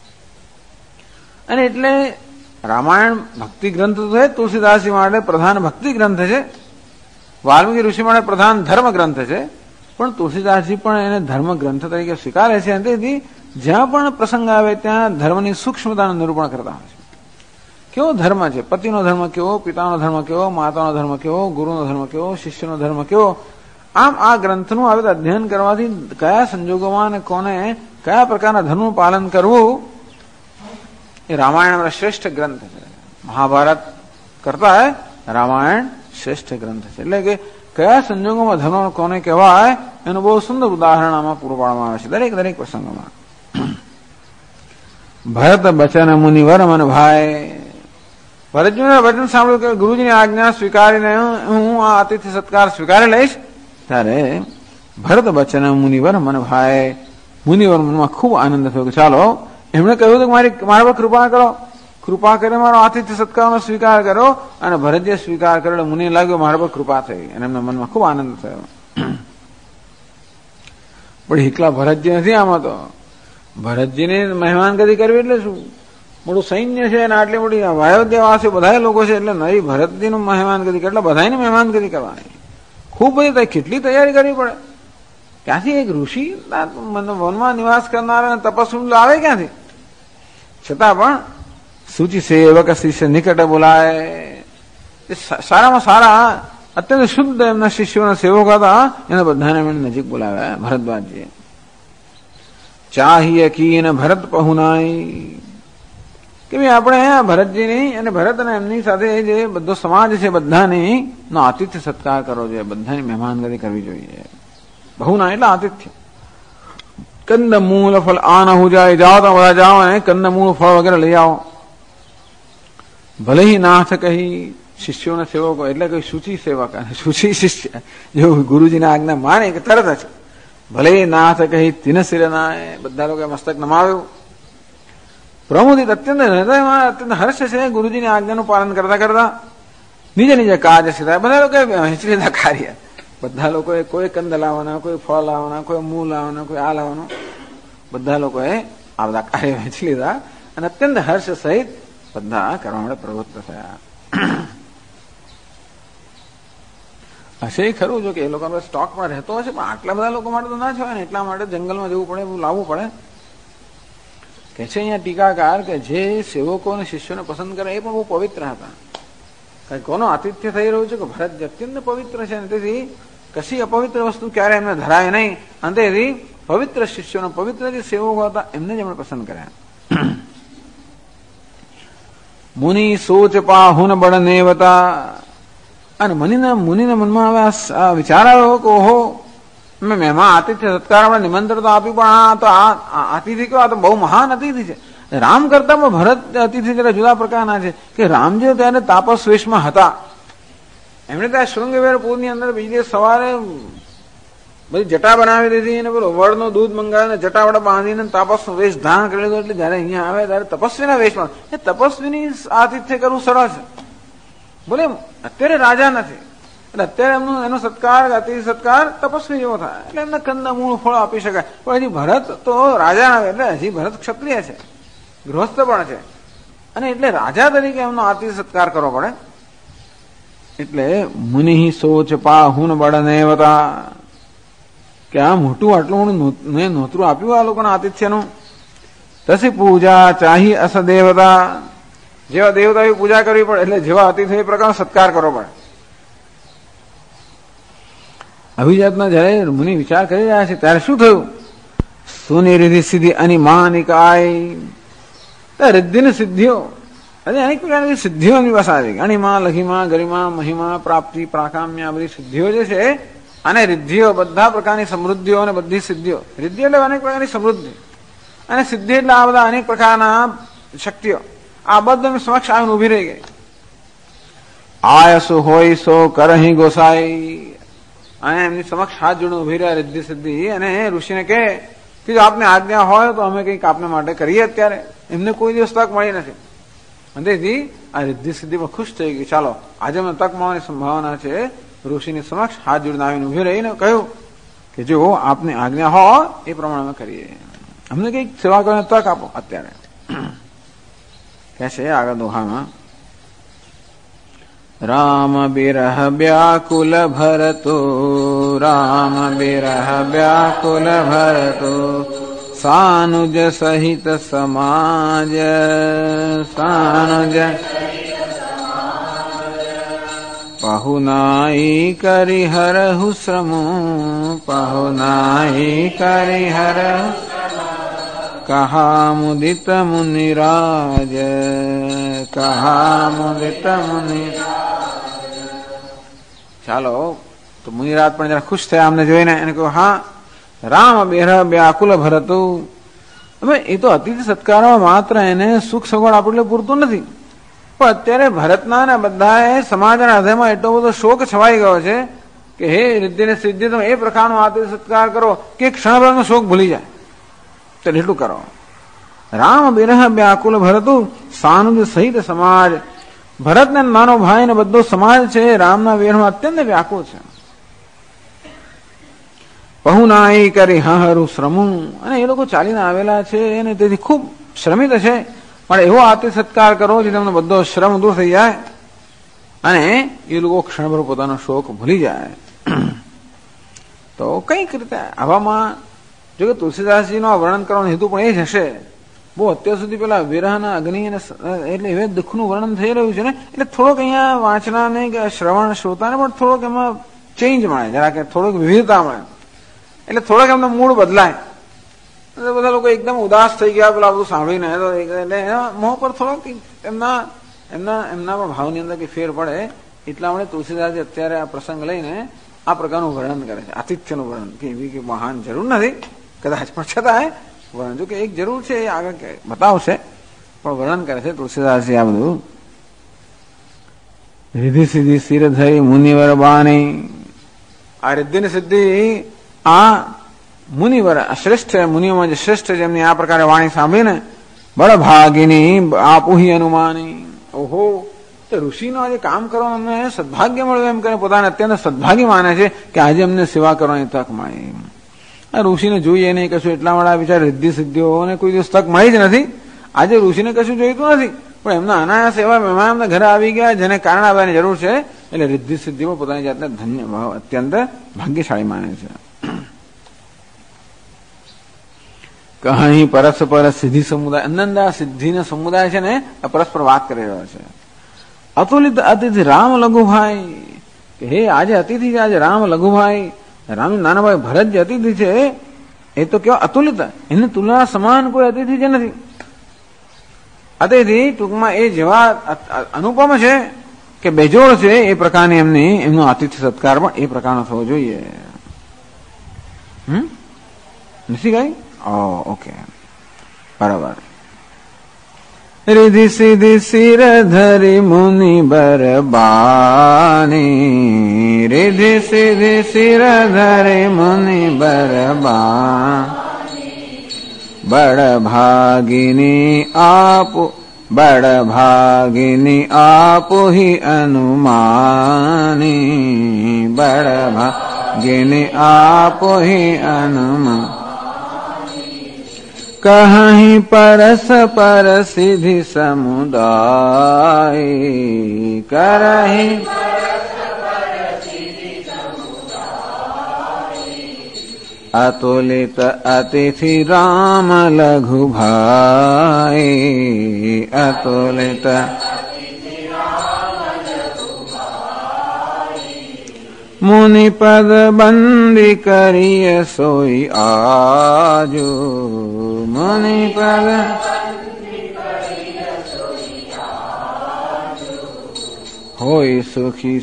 S2: અને એટલે રામાયણ ભક્તિ ગ્રંથ તો છે, તુલસીદાસજી માટે પ્રધાન ભક્તિ ગ્રંથ છે, વાલ્મીકી ઋષિ માટે પ્રધાન ધર્મ ગ્રંથ છે, પણ તુલસીદાસજી પણ એને ધર્મ ગ્રંથ તરીકે સ્વીકારે છે. અને તેથી જ્યાં પણ પ્રસંગ આવે ત્યાં ધર્મની સૂક્ષ્મતાનું નિરૂપણ કરતા હોય છે. કેવો ધર્મ છે, પતિનો ધર્મ કેવો, પિતાનો ધર્મ કેવો, માતાનો ધર્મ કેવો, ગુરુનો ધર્મ કેવો, શિષ્યનો ધર્મ કેવો. આમ આ ગ્રંથનું આવી રીતે અધ્યયન કરવાથી કયા સંજોગોમાં અને કોને કયા પ્રકારના ધર્મનું પાલન કરવું, એ રામાયણ શ્રેષ્ઠ ગ્રંથ છે. મહાભારત કરતા રામાયણ શ્રેષ્ઠ ગ્રંથ છે. એટલે કે કયા સંજોગોમાં ધર્મ કોને કહેવાય એનું બહુ સુંદર ઉદાહરણ આમાં પૂરું પાડવામાં આવે છે દરેક પ્રસંગોમાં. ભરત બચન મુનિવર મન ભાઈ. ભરતજીનું વચન સાંભળ્યું કે ગુરુજીની આજ્ઞા સ્વીકારીને હું આ અતિથિ સત્કાર સ્વીકારી લઈશ. ત્યારે ભરત બચન મુનિવર મન ભાઈ, મુનિવર મનમાં ખૂબ આનંદ થયો કે ચાલો, એમણે કહ્યું કે મારા પર કૃપા કરો, કૃપા કરી મારો આતિથ્ય સત્કારનો સ્વીકાર કરો. અને ભરતજીએ સ્વીકાર કર્યો. મુનિ લાગ્યો મારા પર કૃપા થઈ, અને એમના મનમાં ખૂબ આનંદ થયો. પણ એકલા ભરતજી નથી, આમાં તો ભરતજીની મહેમાનગતિ કરવી એટલે શું, મોટું સૈન્ય છે અને આટલી મોટી અયોધ્યાવાસી બધા લોકો છે, એટલે નહીં ભરતજીનું મહેમાનગતિ એટલે બધાની મહેમાનગતિ કરવાની. ખૂબ બધી કેટલી તૈયારી કરવી પડે. ક્યાંથી એક ઋષિ વનમાં નિવાસ કરનારા તપસ્વી આવે ક્યાંથી? છતાં પણ સૂચિ સેવક શિષ્ય નિકટ બોલાય. સારામાં સારા અત્યંત શુદ્ધ એમના શિષ્યોના સેવકો હતા, એને બધાને એમણે નજીક બોલાવ્યા ભરદ્વાજજીએ. ચાહીએ કીન ભરત પહુનાઈ, કે ભાઈ આપણે ભરતજીની અને ભરત અને એમની સાથે જે બધો સમાજ છે બધાની નો આતિથ્ય સત્કાર કરવો જોઈએ, બધાની મહેમાનગતિ કરવી જોઈએ. બહુના એટલે આતિથ્ય. કંદ મૂળ ફળ આન હું જાય, જાઓ તો બધા જાઓ અને કંદ મૂળ ફળ વગેરે લઈ આવો. ભલે હિ નાથ કહી, શિષ્યોના સેવકો એટલે કઈ સૂચિ સેવક અને સૂચિ શિષ્ય જેવું ગુરુજીના આજ્ઞા માને કે તરત જ ભલે નાથ કહી તિન શિરનાય, બધા લોકો મસ્તક નમાવ્યું. પ્રમોદિત અત્યંત હૃદયમાં અત્યંત હર્ષ છે ગુરુજીની આજ્ઞાનું પાલન કરતા કરતા. નીજે નીજે કાર્ય સિદ્ધાય, બધા લોકો વહેંચી લીધા કાર્ય. બધા લોકોએ કોઈ કંદ લાવવાના, કોઈ ફળ લાવવાના, કોઈ મૂળ લાવવાના, કોઈ આ લાવવાનું, બધા લોકોએ આ બધા કાર્ય વહેંચી લીધા અને અત્યંત હર્ષ સહિત બધા કરવા માટે પ્રવૃત્ત થયા. હશે ખરું જો કે એ લોકો સ્ટોકમાં રહેતો હશે, પણ આટલા બધા લોકો માટે તો ના જ હોય ને, એટલા માટે જંગલમાં જવું પડે, એવું લાવવું પડે. કે છે અહીંયા ટીકાકાર કે જે સેવકો અને શિષ્યોને પસંદ કરે એ પણ બહુ પવિત્ર હતા. કારણ કોનો આતિથ્ય થઈ રહ્યું છે કે ભરત અત્યંત પવિત્ર છે, અને તેથી કશી અપવિત્ર વસ્તુ ક્યારે એમને ધરાય નહીં. અને તેથી પવિત્ર શિષ્યોને પવિત્ર જે સેવકો હતા એમને જ એમણે પસંદ કર્યા. મુનિ સોચ પાહુન બળ નેવતા, અને મુનિના મનમાં હવે આ વિચાર આવ્યો કે ઓહો, મેં મહેમાન આતિથ્ય સત્કાર આપણે નિમંત્રણ તો આપ્યું, પણ આ તો આ અતિથિ કયો, આ તો બહુ મહાન અતિથિ છે. રામ કરતા પણ ભરત અતિથિ જરા જુદા પ્રકારના છે. કે રામજી ત્યારે તાપસ વેશમાં હતા, એમણે ત્યાં શૃંગવેર પૂરની અંદર બીજે સવારે બધી જટા બનાવી દીધી અને પેલો વડનું દૂધ મંગાવીને જટા વડા બાંધીને તાપસનો વેશ ધારણ કરી લીધો. એટલે જયારે અહીંયા આવે ત્યારે તપસ્વીના વેશમાં, એ તપસ્વીની આતિથ્ય કરવું સરળ છે. બોલે અત્યારે રાજા નથી, એટલે અત્યારે એનો સત્કાર અતિથિ સત્કાર તપસ્વી જેવો થાય, એટલે એમને કંદ મૂળ ફળ આપી શકાય. પણ હજી ભરત તો રાજા આવે, એટલે હજી ભરત ક્ષત્રિય છે, ગૃહસ્થ પણ છે, અને એટલે રાજા તરીકે એમનો આતિથ્ય સત્કાર કરવો પડે. એટલે મુનિ સોચ પાહુન બળ નેવતા, કે આ મોટું આટલું મોટું મેં નોતરું આપ્યું આ લોકોના આતિથ્યનું. તસી પૂજા ચાહી અસ દેવતા, જેવા દેવતાની પૂજા કરવી પડે, એટલે જેવા અતિથિ એ પ્રકારનો સત્કાર કરવો પડે. અભિજાતના જયારે મુનિ વિચાર કરી રહ્યા છે ત્યારે શું થયું? સુનિરિધિ સિદ્ધિ અનિમાનિકાય, રિદ્ધિની સિદ્ધિઓ અને અનેક પ્રકારની સિદ્ધિઓની પાસે આવી ગઈ. અણિમા, લઘિમા, ગરિમા, મહિમા, પ્રાપ્તિ, પ્રાકામ્ય, આ બધી સિદ્ધિઓ જે છે અને રિદ્ધિઓ, બધા પ્રકારની સમૃદ્ધિઓ અને બધી સિદ્ધિઓ. રિદ્ધિ એટલે અનેક પ્રકારની સમૃદ્ધિ, અને સિદ્ધિ એટલે આ બધા અનેક પ્રકારના શક્તિઓ, આ બધા સમક્ષ આવીને ઉભી રહી ગઈ. આયસો હોય સો કરહી ગોસાઈ, અને એમની સમક્ષ હાથ જોડે ઉભી રહ્યા રિદ્ધિ સિદ્ધિ, અને ઋષિને કહે કે જો આપને આજ્ઞા હોય તો અમે કંઈક આપને માટે કરીએ. અત્યારે એમને કોઈ દિવસ તક મળી નથી, અને તેથી આ રિદ્ધિ સિદ્ધિ પણ ખુશ થઈ ગઈ. ચાલો આજે અમને તક મળવાની સંભાવના છે, ઋષિની સમક્ષ હાથ જોડીને આવીને ઉભી રહીને કહ્યું કે જો આપની આજ્ઞા હોય એ પ્રમાણે અમે કરીએ, અમને કઈક સેવા કરવાની તક આપો. અત્યારે કે છે આગળ દોહામાં, રામ બિરહ વ્યાકુલ ભરતો, રામ બિરહ વ્યાકુલ ભરતો, સાનુજ સહિત સમાજ, સાનુજ પહુનાઈ કરી હરહુ શ્રમો, પહુનાઈ કરી હરહુ કહા મુદિત મુનિરાજ, કહા મુદિત મુનિરાજ. ચાલો, તો મુનિરાજ પણ જરા ખુશ થયા અમને જોઈને. એને કહ્યું હા રામ બેર વ્યાકુલ ભરતું. હવે એ તો અતિથિ સત્કારમાં માત્ર એને સુખ સગવડ આપવું એટલે પૂરતું નથી, પણ અત્યારે ભરતના ને બધા સમાજના હૃદયમાં એટલો બધો શોક છવાઈ ગયો છે કે હે રિદ્ધિ ને સિદ્ધિ તમે એ પ્રકારનો આતિથ્ય સત્કાર કરો કે ક્ષણભરનો શોક ભૂલી જાય. તો એટલું કરો. રામ બિરહ વ્યાકુલ ભરતું, સાનુજ સહિત સમાજ. ભરત ને નાનો ભાઈ ને બધો સમાજ છે રામના વિરહમાં અત્યંત વ્યાકુળ છે. પહુનાઈ કરી હરું શ્રમું, અને એ લોકો ચાલીને આવેલા છે અને તેથી ખૂબ શ્રમિત છે, પણ એવો આતિથ્ય સત્કાર કરો જે તમને બધો શ્રમ દૂર થઈ જાય અને એ લોકો ક્ષણભર પોતાનો શોક ભૂલી જાય. તો કઈક રીતે આવામાં જો કે તુલસીદાસજીનો વર્ણન કરવાનો હેતુ પણ એ જ હશે. બહુ અત્યાર સુધી પેલા વિરહના અગ્નિ અને એટલે હવે દુઃખનું વર્ણન થઈ રહ્યું છે ને, એટલે થોડોક અહીંયા વાંચનાને કે શ્રવણ શ્રોતાને પણ થોડોક એમાં ચેન્જ મળે, જરા કે થોડોક વિવિધતા મળે, એટલે થોડોક એમનો મૂડ બદલાય. બધા લોકો એકદમ ઉદાસ થઈ ગયા પેલા બધું સાંભળીને, એટલે એના મોં પર થોડોક એમના પણ ભાવની અંદર કઈ ફેર પડે. એટલા માટે તુલસીદાસજી અત્યારે આ પ્રસંગ લઈને આ પ્રકારનું વર્ણન કરે છે, આતિથ્યનું વર્ણન. કે એવી કે મહાન જરૂર નથી કદાચ, પણ છતાં વર્ણન જો કે એક જરૂર છે એ આગળ બતાવશે, પણ વર્ણન કરે છે તુલસીદાસજી આ બધું. રિદ્ધિ સિદ્ધિ શિર ધરી મુનિવર બાની. આ રિદ્ધિ ને સિદ્ધિ આ મુનિવર શ્રેષ્ઠ મુનિઓમાં જે શ્રેષ્ઠ જેમની આ પ્રકારે વાણી સાંભળીને બળભાગીની આપુહી અનુમાની. ઓહો, ઋષિનો આજે કામ કરવાનું અમને સદભાગ્ય મળ્યું એમ કરીને પોતાને અત્યંત સદભાગ્ય માને છે કે આજે અમને સેવા કરવાની તક મળી. આ ઋષિને જોઈએ નહીં કશું, એટલા માટે આ બિચારા રિદ્ધિ સિદ્ધિઓને કોઈ દિવસ તક મળી જ નથી. આજે ઋષિને કશું જોઈતું નથી, પણ એમના અનાયાસ એવા મહેમાન એમના ઘરે આવી ગયા જેને કારણે આવવાની જરૂર છે, એટલે રિદ્ધિ સિદ્ધિમાં પોતાની જાતને ધન્ય ભાવ અત્યંત ભાગ્યશાળી માને છે. કહી પરસ્પર સિદ્ધિ સમુદાય. અંદર સિદ્ધિનો સમુદાય છે ને આ પરસ્પર વાત કરી રહ્યો છે. અતુલિત અતિથિ રામ લઘુભાઈ, કે હે આજે અતિથિ છે, આજે રામ લઘુભાઈ રામ નાના ભાઈ ભરત જે અતિથિ છે એ તો કેવા અતુલિત, એની તુલના સમાન કોઈ અતિથિ જ નથી. અતિથિ ટૂંકમાં એ જેવા અનુપમ છે કે બેજોડ છે, એ પ્રકારની એમનો આતિથ્ય સત્કાર પણ એ પ્રકારનો થવો જોઈએ. નથી કઈ ઓકે બરાબર. રિધિ સિદ્ધિ શિર ધરી મુનિ બરબાની, રિધિ સિદ્ધિ શિર ધરી મુનિ બરબાની. બળભાગિની આપુહી અનુમાની, બળભાગિની આપુહી અનુમાન. કહી પરસ્પર સિદ્ધિ સમુદાય, કરહી અતુલિત અતિથિ રામ લઘુભાઈ, અતુલિત મુનિપદ બંદી કરીએ સોઈ આજુ, મુનિપદ હોય સુખી,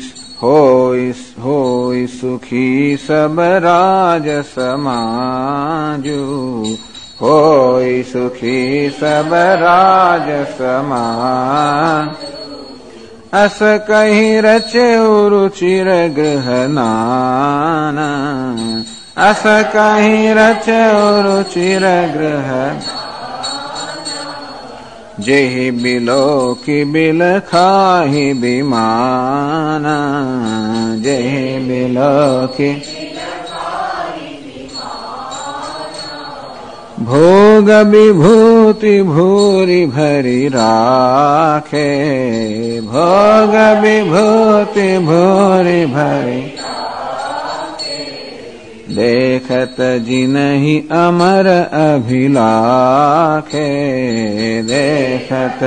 S2: હોય સુખી સબ રાજ સમાજુ, હોય સુખી સબ રાજ સમાજ. અસ કહી રચે રુચિર ગૃહ નાના, અસ કહી રચે રુચિર ગૃહ.
S1: જેહી બિલોકી બિલ ખાહી બિમાના જેહી બિલોકી ભોગ વિભૂતિ ભૂરી ભરી રાખે ભોગ વિભૂતિ ભૂરી ભરી देखत जिनहि अमर अभिलाखे देखत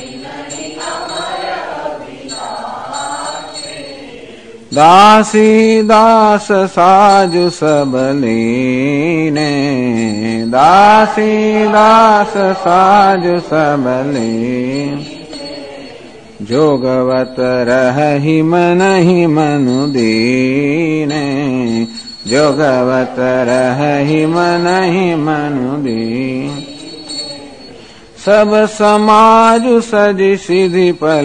S1: दासी दास साजु सब लीने दासी दास साजु सब लीन जोगवत रहि मनहि मनु दीने जोगवत रहि मनहि मनु दीन सब समाज सजि सिधि पल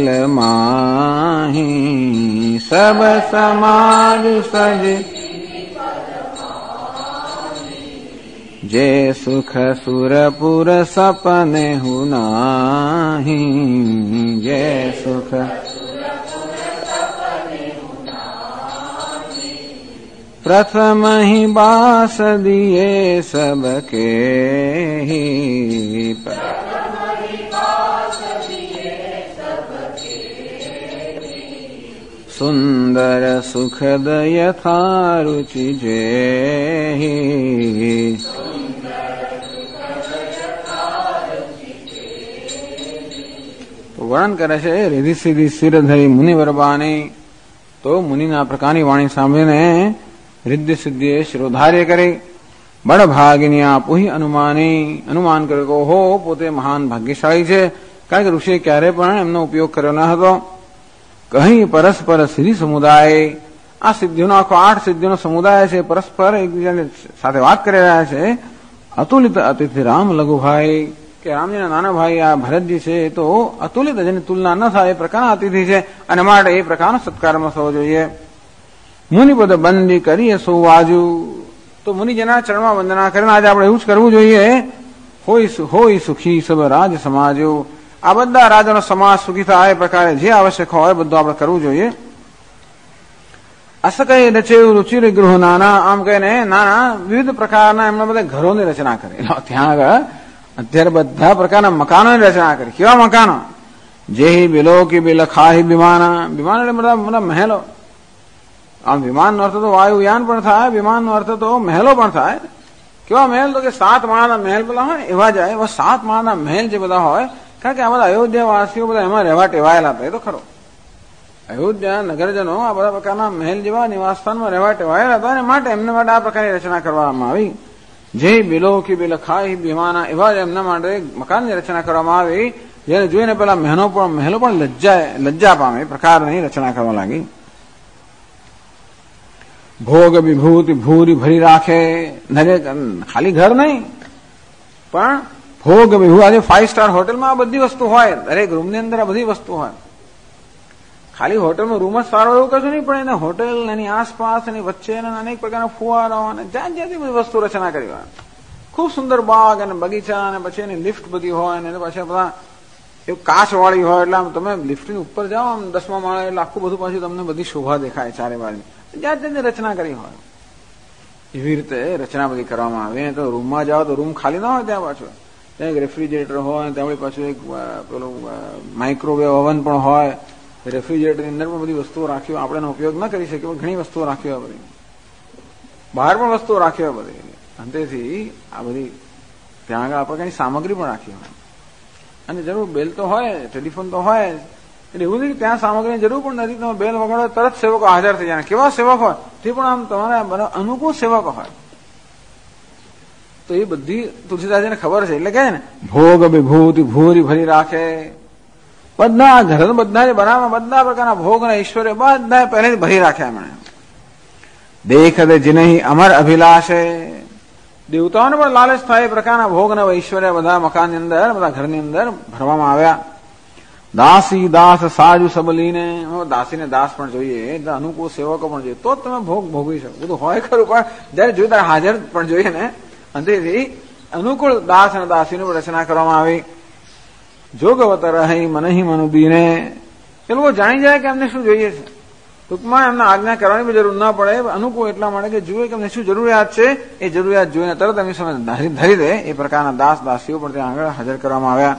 S1: माही सब समाज सजि जे सुख सुरपुर सपने हुनाही जे सुख प्रथम ही बास दिए सबके ही सुंदर सुखद यथा रुचि जेहि तो वर्णन करे છે રીધિ સીધી સિર ધરી મુનિવર બાની તો મુનિના પ્રકારની વાણી સાંભળીને रिद्धि सिद्धि शिरोधार्य करे बड़ भागिनी आप ही अनुमान करे को हो पोते महान भाग्यशाળી છે કારણ કે ઋષિએ ક્યારે પણ એમનો ઉપયોગ કર્યો ન હતો કहीं પરસ્પર સિદ્ધિ સમુદાય આ સિદ્ધિઓનો આખો 8 સિદ્ધિઓનો સમુદાય છે પરસ્પર એકબીજાની સાથે વાત કરી રહ્યા છે અતુલિત અતિથિ રામ લઘુભાઈ કે રામજીના નાના ભાઈ આ ભરતજી છે તો અતુલિત જેની તુલના ન થાય એ પ્રકારના અતિથિ છે અને માટે એ પ્રકારનો સત્કારમાં થવો જોઈએ મુનિપદ બંદી કરીએ સુવાજુ તો મુનિજના ચરણમાં વંદના કરીને આજે આપણે એવું જ કરવું જોઈએ હોય સુખી સબ રાજ સમાજો આ બધા રાજાનો સમાજ સુખી થાય એ પ્રકારે જે આવશ્યક હોય બધું આપણે કરવું જોઈએ અસકય રચે રુચિર ગૃહ નાના આમ કહીને નાના વિવિધ પ્રકારના એમના બધા ઘરોની રચના કરી ત્યાં આગળ અત્યારે બધા પ્રકારના મકાનોની રચના કરી કેવા મકાનો જેહી બિલોકી બિલ ખાહી વિમાના વિમાન એટલે બધા મહેલો આમ વિમાનનો અર્થ તો વાયુયાન પણ થાય વિમાનનો અર્થ તો મહેલો પણ થાય કેવા મહેલ તો કે 7 માળના મહેલ પેલા હોય એવા જાય એવા 7 માળના મહેલ જે બધા હોય કારણ કે આ બધા અયોધ્યાવાસીઓ બધા એમાં રહેવા ટેવાયેલા હતા એ તો ખરો અયોધ્યા નગરજનો આ બધા પ્રકારના મહેલ જેવા નિવાસસ્થાનમાં રહેવા ટેવાયેલા હતા અને માટે એમને માટે આ પ્રકારની રચના કરવામાં આવી જે બિલોકી બિલ ખાહી વિમાના એવા જ એમના માટે મકાનની રચના કરવામાં આવી જેને જોઈને પેલા મહેલો પણ લજ્જા પામે એ પ્રકારની રચના કરવા લાગી ભોગ વિભૂતિ ભૂરી ભરી રાખે ખાલી ઘર નહીં પણ ભોગ વિભૂ આજે 5 સ્ટાર હોટલમાં આ બધી વસ્તુ હોય દરેક રૂમની અંદર આ બધી વસ્તુ હોય ખાલી હોટલનો રૂમ જ સારો એવું કશું નહીં પણ એને હોટેલ એની આસપાસ એની વચ્ચે અનેક પ્રકારના ફુવારો અને જ્યાંથી બધી વસ્તુ રચના કરી હોય ખૂબ સુંદર બાગ અને બગીચા અને પછી એની લિફ્ટ બધી હોય અને પછી બધા એવું કાચ વાળી હોય એટલે આમ તમે લિફ્ટની ઉપર જાઓ આમ 10મા માળે એટલે આખું બધું પાછું તમને બધી શોભા દેખાય ચારે બાજુ જ્યાં તેની રચના કરી હોય એવી રીતે રચના બધી કરવામાં આવે તો રૂમમાં જાઓ તો રૂમ ખાલી ના હોય ત્યાં પાછું ત્યાં એક રેફ્રિજરેટર હોય ત્યાં પાછું એક પેલું માઇક્રોવેવ ઓવન પણ હોય રેફ્રિજરેટરની અંદર પણ બધી વસ્તુઓ રાખી હોય આપણે એનો ઉપયોગ ન કરી શકીએ પણ ઘણી વસ્તુઓ રાખી હોય બધી બહાર પણ વસ્તુઓ રાખી હોય બધી અંતેથી આ બધી ત્યાં આગળ આપણે કઈ સામગ્રી પણ રાખી હોય અને જરૂર બેલ તો હોય ટેલિફોન તો હોય એટલે એવું નથી કે ત્યાં સામગ્રીની જરૂર પણ નથી તમે બેલ વગાડો તરત સેવકો હાજર થઈ જાય કેવા સેવક હોય તે પણ આમ તમારા અનુકૂળ સેવકો હોય તો એ બધી તુલસીદાસજીને ખબર છે એટલે કે ને ભોગ વિભૂતિ ભૂરી ભરી રાખે બધા ઘર બધા બનાવવા બધા પ્રકારના ભોગ અને ઐશ્વર્ય બધા પહેલેથી ભરી રાખ્યા એમણે દેખ દે જીનહી અમર અભિલાષે દેવતાઓને પણ લાલચ થાય એ પ્રકારના ભોગ અને ઐશ્વર્ય બધા મકાનની અંદર બધા ઘરની અંદર ભરવામાં આવ્યા દાસી દાસ સાજુ સબલીને દાસીને દાસ પણ જોઈએ અનુકૂળ સેવકો પણ જોઈએ તો જ તમે ભોગ ભોગવી શકો બધું હોય ખરું પણ જયારે જોયું ત્યારે હાજર પણ જોઈએ ને અંતેથી અનુકૂળ દાસ અને દાસીની પણ રચના કરવામાં આવી જોગવત રહી મનહી મનુદીને, એ લોકો જાણી જાય કે અમને શું જોઈએ છે. ટૂંકમાં એમને આજ્ઞા કરવાની જરૂર ના પડે, અનુકૂળ એટલા માટે કે જુએ કે અમને શું જરૂરિયાત છે, એ જરૂરિયાત જોઈને તરત એમની સામે ધરી દે એ પ્રકારના દાસ દાસીઓ પણ ત્યાં આગળ હાજર કરવામાં આવ્યા.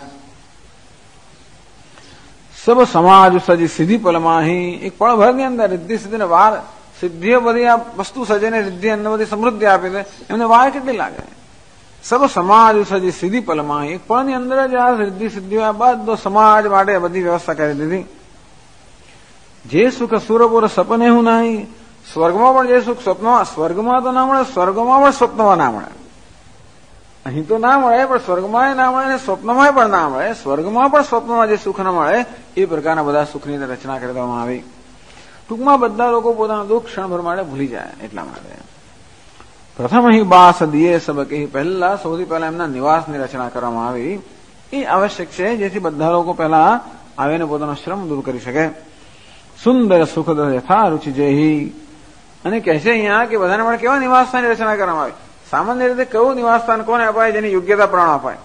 S1: સબ સમાજ સજી સીધી પલમાહી, એક પળ ભરની અંદર રિદ્ધિ સિદ્ધિ ને વાર, સિદ્ધિઓ બધી આ વસ્તુ સજે ને રિદ્ધિ અંદર બધી સમૃદ્ધિ આપી દે, એમને વાર કેટલી લાગે. સબ સમાજ સજી સીધી પલમાહી, એક પળની અંદર જ આ રિદ્ધિ સિદ્ધિઓ બધો સમાજ માટે બધી વ્યવસ્થા કરી દીધી. જે સુખ સુરપુર સપને હું નહીં, સ્વર્ગમાં પણ જે સુખ સ્વપ્નમાં, સ્વર્ગમાં તો ના મળે, સ્વર્ગમાં પણ સ્વપ્નમાં ના મળે. અહીં તો ના મળે પણ સ્વર્ગમાં ના મળે અને સ્વપ્નમાં પણ ના મળે. સ્વર્ગમાં પણ સ્વપ્નમાં જે સુખ ના મળે એ પ્રકારના બધા સુખની રચના કરી દેવામાં આવી. ટૂંકમાં બધા લોકો પોતાના દુઃખ ક્ષણભર માટે ભૂલી જાય એટલા માટે. પ્રથમ અહીં બાસ દિયે સબકે, પહેલા સૌથી પહેલા એમના નિવાસની રચના કરવામાં આવી. એ આવશ્યક છે જેથી બધા લોકો પહેલા આવીને પોતાનો શ્રમ દૂર કરી શકે. સુંદર સુખદ યથા રુચિ જેહી, અને કહે છે અહીંયા કે બધાને મળે કેવા નિવાસસ્થાનની રચના કરવામાં આવી. સામાન્ય રીતે કયું નિવાસસ્થાન કોને અપાય? જેની યોગ્યતા પ્રમાણે અપાય.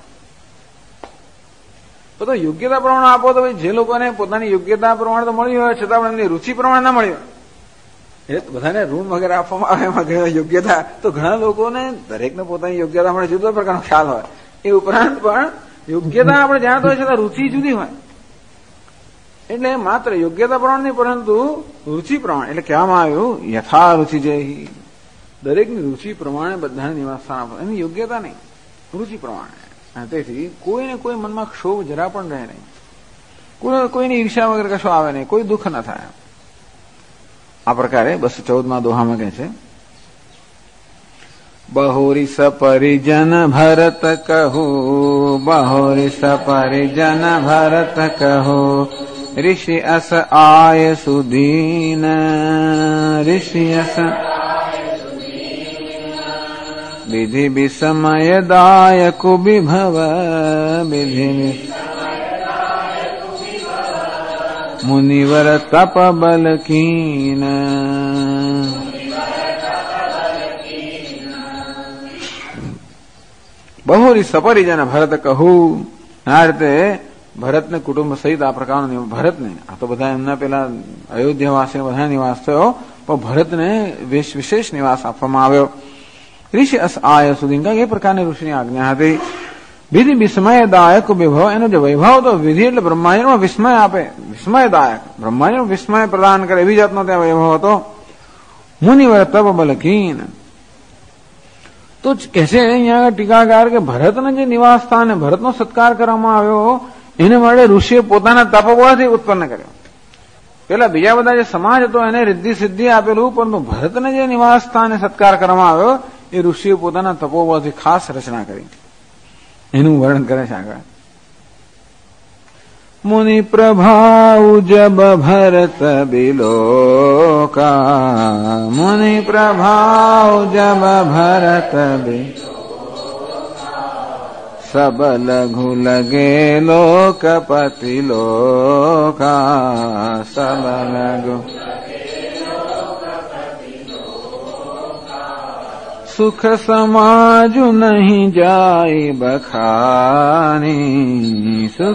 S1: તો યોગ્યતા પ્રમાણે આપો તો ભાઈ જે લોકોને પોતાની યોગ્યતા પ્રમાણે તો મળી હોય છતાં પણ એમની રુચિ પ્રમાણે ના મળી હોય, એટલે બધાને રૂમ વગેરે આપવામાં આવે એમાં ઘણી યોગ્યતા, તો ઘણા લોકોને દરેકને પોતાની યોગ્યતા મળે જુદો પ્રકારનો ખ્યાલ હોય. એ ઉપરાંત પણ યોગ્યતા આપણે જાણતા હોય છતાં રુચિ જુદી હોય. એટલે માત્ર યોગ્યતા પ્રમાણે નહીં પરંતુ રુચિ પ્રમાણે, એટલે કહેવામાં આવ્યું યથા રુચિ જેહી, દરેકની રુચિ પ્રમાણે બધાને નિવાસસ્થાન આપો. એની યોગ્યતા નહીં, રુચિ પ્રમાણે. તેથી કોઈને કોઈ મનમાં ક્ષોભ જરા પણ રહે નહીં, કોઈની ઈર્ષા વગેરે કશો આવે નહીં, કોઈ દુઃખ ન થાય. આ પ્રકારે 214માં દોહામાં કહે છે, બહોરી સપરિજન ભરત કહો, બહોરી સપરિજન ભરત કહો, ऋषि अस आय सुदीन, ऋषि अस विधि विस्मय दायक विभव, विधि मुनिवर तप बल कीन. બહુરી સપરિજન ભરત કહું, આ રીતે ભરતને કુટુંબ સહિત આ પ્રકારનો ભરતને, આ તો બધા એમના પેલા અયોધ્યાવાસી બધા નિવાસ થયો, પણ ભરતને વિશેષ નિવાસ આપવામાં આવ્યો. ઋષિ અસ આય સુધી, એ પ્રકારની ઋષિની આજ્ઞા હતી. વિધિ વિસ્મયદાયક વિભવ, એનો જે વૈભવ તો વિધિ એટલે બ્રહ્માંડમાં વિસ્મય આપે, વિસ્મયદાયક, બ્રહ્માંડમાં વિસ્મય પ્રદાન કરે એવી જાતનો ત્યાં વૈભવ હતો. મુનિવર તપ બલકીન, તો કહે છે અહીંયા ટીકાકાર કે ભરતને જે નિવાસ સ્થાન, ભરતનો સત્કાર કરવામાં આવ્યો એને માટે ઋષિએ પોતાના તપબળથી ઉત્પન્ન કર્યો. પેલા બીજા બધા જે સમાજ હતો એને રિદ્ધિ સિદ્ધિ આપેલું, પરંતુ ભરતને જે નિવાસ સ્થાને સત્કાર કરવામાં આવ્યો એ ઋષિએ પોતાના તપોબળથી ખાસ રચના કરી. એનું વર્ણન કરે છે આગળ. મુનિ પ્રભાવ જબ ભરત બિલોકા, મુનિ પ્રભાવ જબ ભરત सब लघु लगे लोकपति लोका, सब लघु सुख समाजु नहीं जाई बखानी, सुख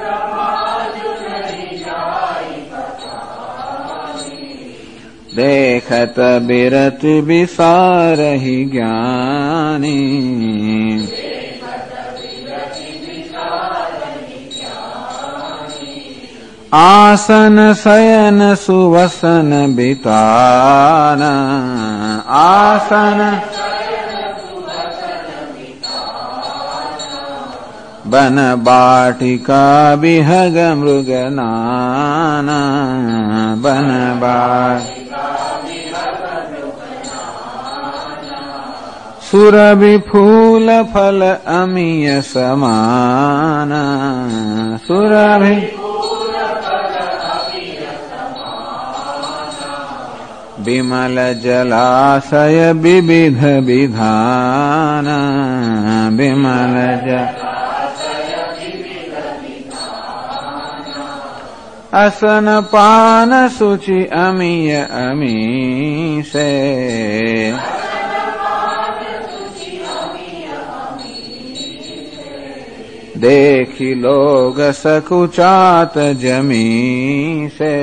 S1: देखत बिरत विसारहि ज्ञानी, आसन शयन सुवसन बिताना, आसन बन बाटिका विहग मृगनाना, बन सुरभि फूल फल अमीय समाना, सुरभि विमल जलाशय विविध विधाना, विमल असन पान सुचि अमीय अमीशे, देखी लोग सकुचात जमी से,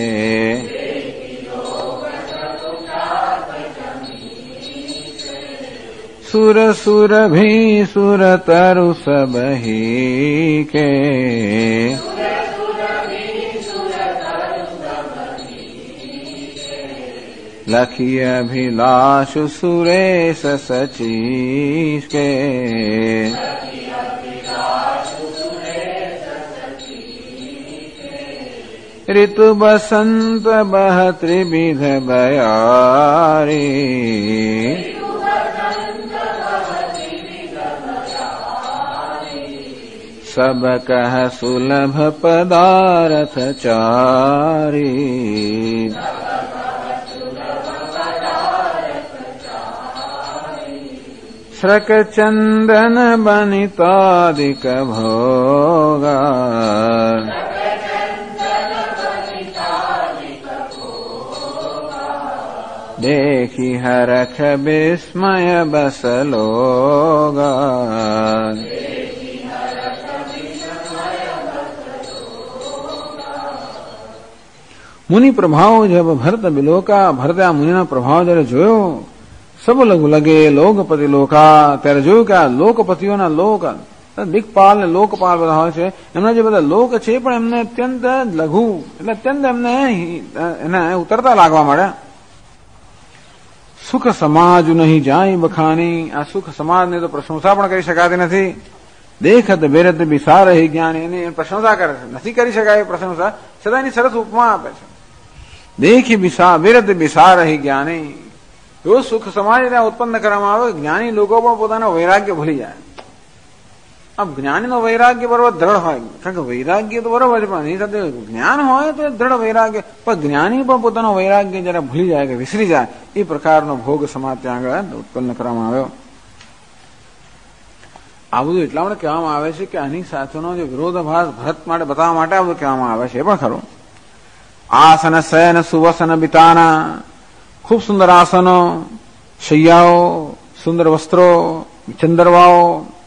S1: सुर सुर भी सुर तरु सब ही के, लखी अभिलाषु सुरेश सचीश के, ऋतु बसंत बह त्रिविध बयारी, सब कह सुलभ पदार्थ चारी, श्रक चंदन बनितादिक भोगा, देखी हरख विस्मय बस लोगा, मुनि प्रभाव जब भरत बिलोका, भरता मुनिना प्रभाव जયારે જોયો, સબ લઘુ લગે લોકપતિ લોકા, ત્યારે જોયું કે આ લોકપતિઓના લોક, દિક્પાલ ને લોકપાલ બધા હોય છે, એમના જે બધા લોક છે પણ એમને અત્યંત લઘુ, એટલે અત્યંત એને ઉતરતા લાગવા માંડ્યા. સુખ સમાજ નહીં જાય બખાની, આ સુખ સમાજની તો પ્રશંસા પણ કરી શકાતી નથી. દેખત બેરત બિસાર હી જ્ઞાની, એની પ્રશંસા કરે છે, નથી કરી શકાય પ્રશંસા, છતાં એની સરસ ઉપમા આપે છે. દેખી બેરત બિસાર હી જ્ઞાની, એવો સુખ સમાજ ઉત્પન્ન કરવામાં આવે, જ્ઞાની લોકો પણ પોતાનો વૈરાગ્ય ભૂલી જાય. આમ જ્ઞાનીનો વૈરાગ્ય બરોબર દ્રઢ હોય, કારણ કે વૈરાગ્ય તો બરોબર છે, પણ એની સાથે જ્ઞાન હોય તો દ્રઢ વૈરાગ્ય, પણ જ્ઞાની પણ પોતાનો વૈરાગ્ય જયારે ભૂલી જાય કે વિસરી જાય, એ પ્રકારનો ભોગ સમાજ ત્યાં આગળ ઉત્પન્ન કરવામાં આવ્યો. આ બધું એટલા માટે કહેવામાં આવે છે કે આની સાથેનો જે વિરોધાભાસ ભરત માટે બતાવવા માટે આ બધું કહેવામાં આવે છે, એ પણ ખરું. આસન શયન સુવસન બિતાના, ખૂબ સુંદર આસનો, શૈયાઓ, સુંદર વસ્ત્રો, ચંદરવાઓ,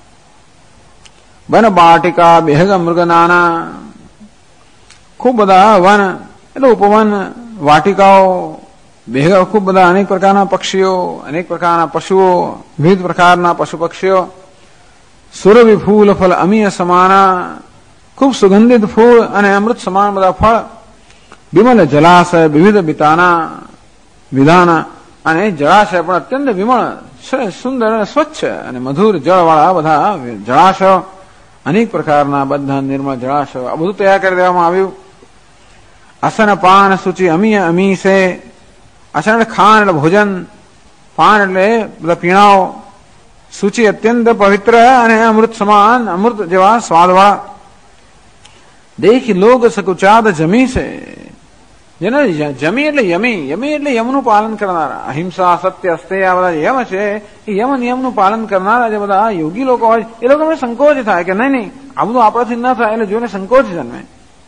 S1: વન બાટિકા બેહગ મૃગનાના, ખૂબ બધા વન એટલે ઉપવન, વાટિકાઓ, બેહગ ખૂબ બધા અનેક પ્રકારના પક્ષીઓ, અનેક પ્રકારના પશુઓ, વિવિધ પ્રકારના પશુ પક્ષીઓ, સુરભી ફૂલ ફલ અમીય સમાના, ખૂબ સુગંધિત ફૂલ અને અમૃત સમાન બધા ફળ, વિમલ જલાશય વિવિધ બિતાના વિધાના, અને જળાશય પણ અત્યંત વિમળ, સુંદર અને સ્વચ્છ અને મધુર જળવાળા બધા જળાશયો, અનેક પ્રકારના બધા નિર્મળ જળાશયો, આ બધું તૈયાર કરી દેવામાં આવ્યું. અસન પાન સૂચિ અમીય અમી સે, અસન એટલે ખાન એટલે ભોજન, પાન એટલે બધા પીણાઓ, સૂચિ અત્યંત પવિત્ર અને અમૃત સમાન, અમૃત જેવા સ્વાદવાળા. દેખી લોક સકુચાદ જમી છે, જેને જમી એટલે યમી, યમી એટલે યમનું પાલન કરનારા, અહિંસા સત્ય અસ્તેય આ બધા યમ છે, એ યમ નિયમનું પાલન કરનારા જે બધા યોગી લોકો હોય, એ લોકોને સંકોચ થાય કે નહીં આ બધું આપણાથી ન થાય, એટલે જોઈને સંકોચ જન્મે.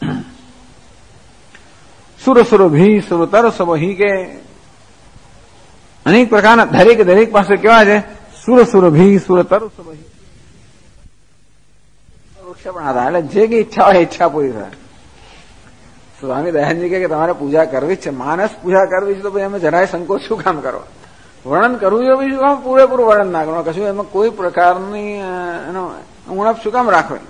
S1: સુર સુર ભી સુર તર સબ હી કે, અનેક પ્રકારના દરેક પાસે કેવા છે, સુર સુર ભી સુર તર સબ હી, વૃક્ષ પણ હતા, એટલે જે કઈ ઈચ્છા હોય ઈચ્છા પૂરી થાય. સ્વામી દયાનંદજી કે તમારે પૂજા કરવી જ છે, માનસ પૂજા કરવી છે, તો ભાઈ એમાં જરાય સંકોચ શું કામ કરો, વર્ણન કરવું જોઈએ શું કામ, પૂરેપૂરું વર્ણન ના કરવું, કશું એમાં કોઈ પ્રકારની એનો ઉણપ શું કામ રાખવે.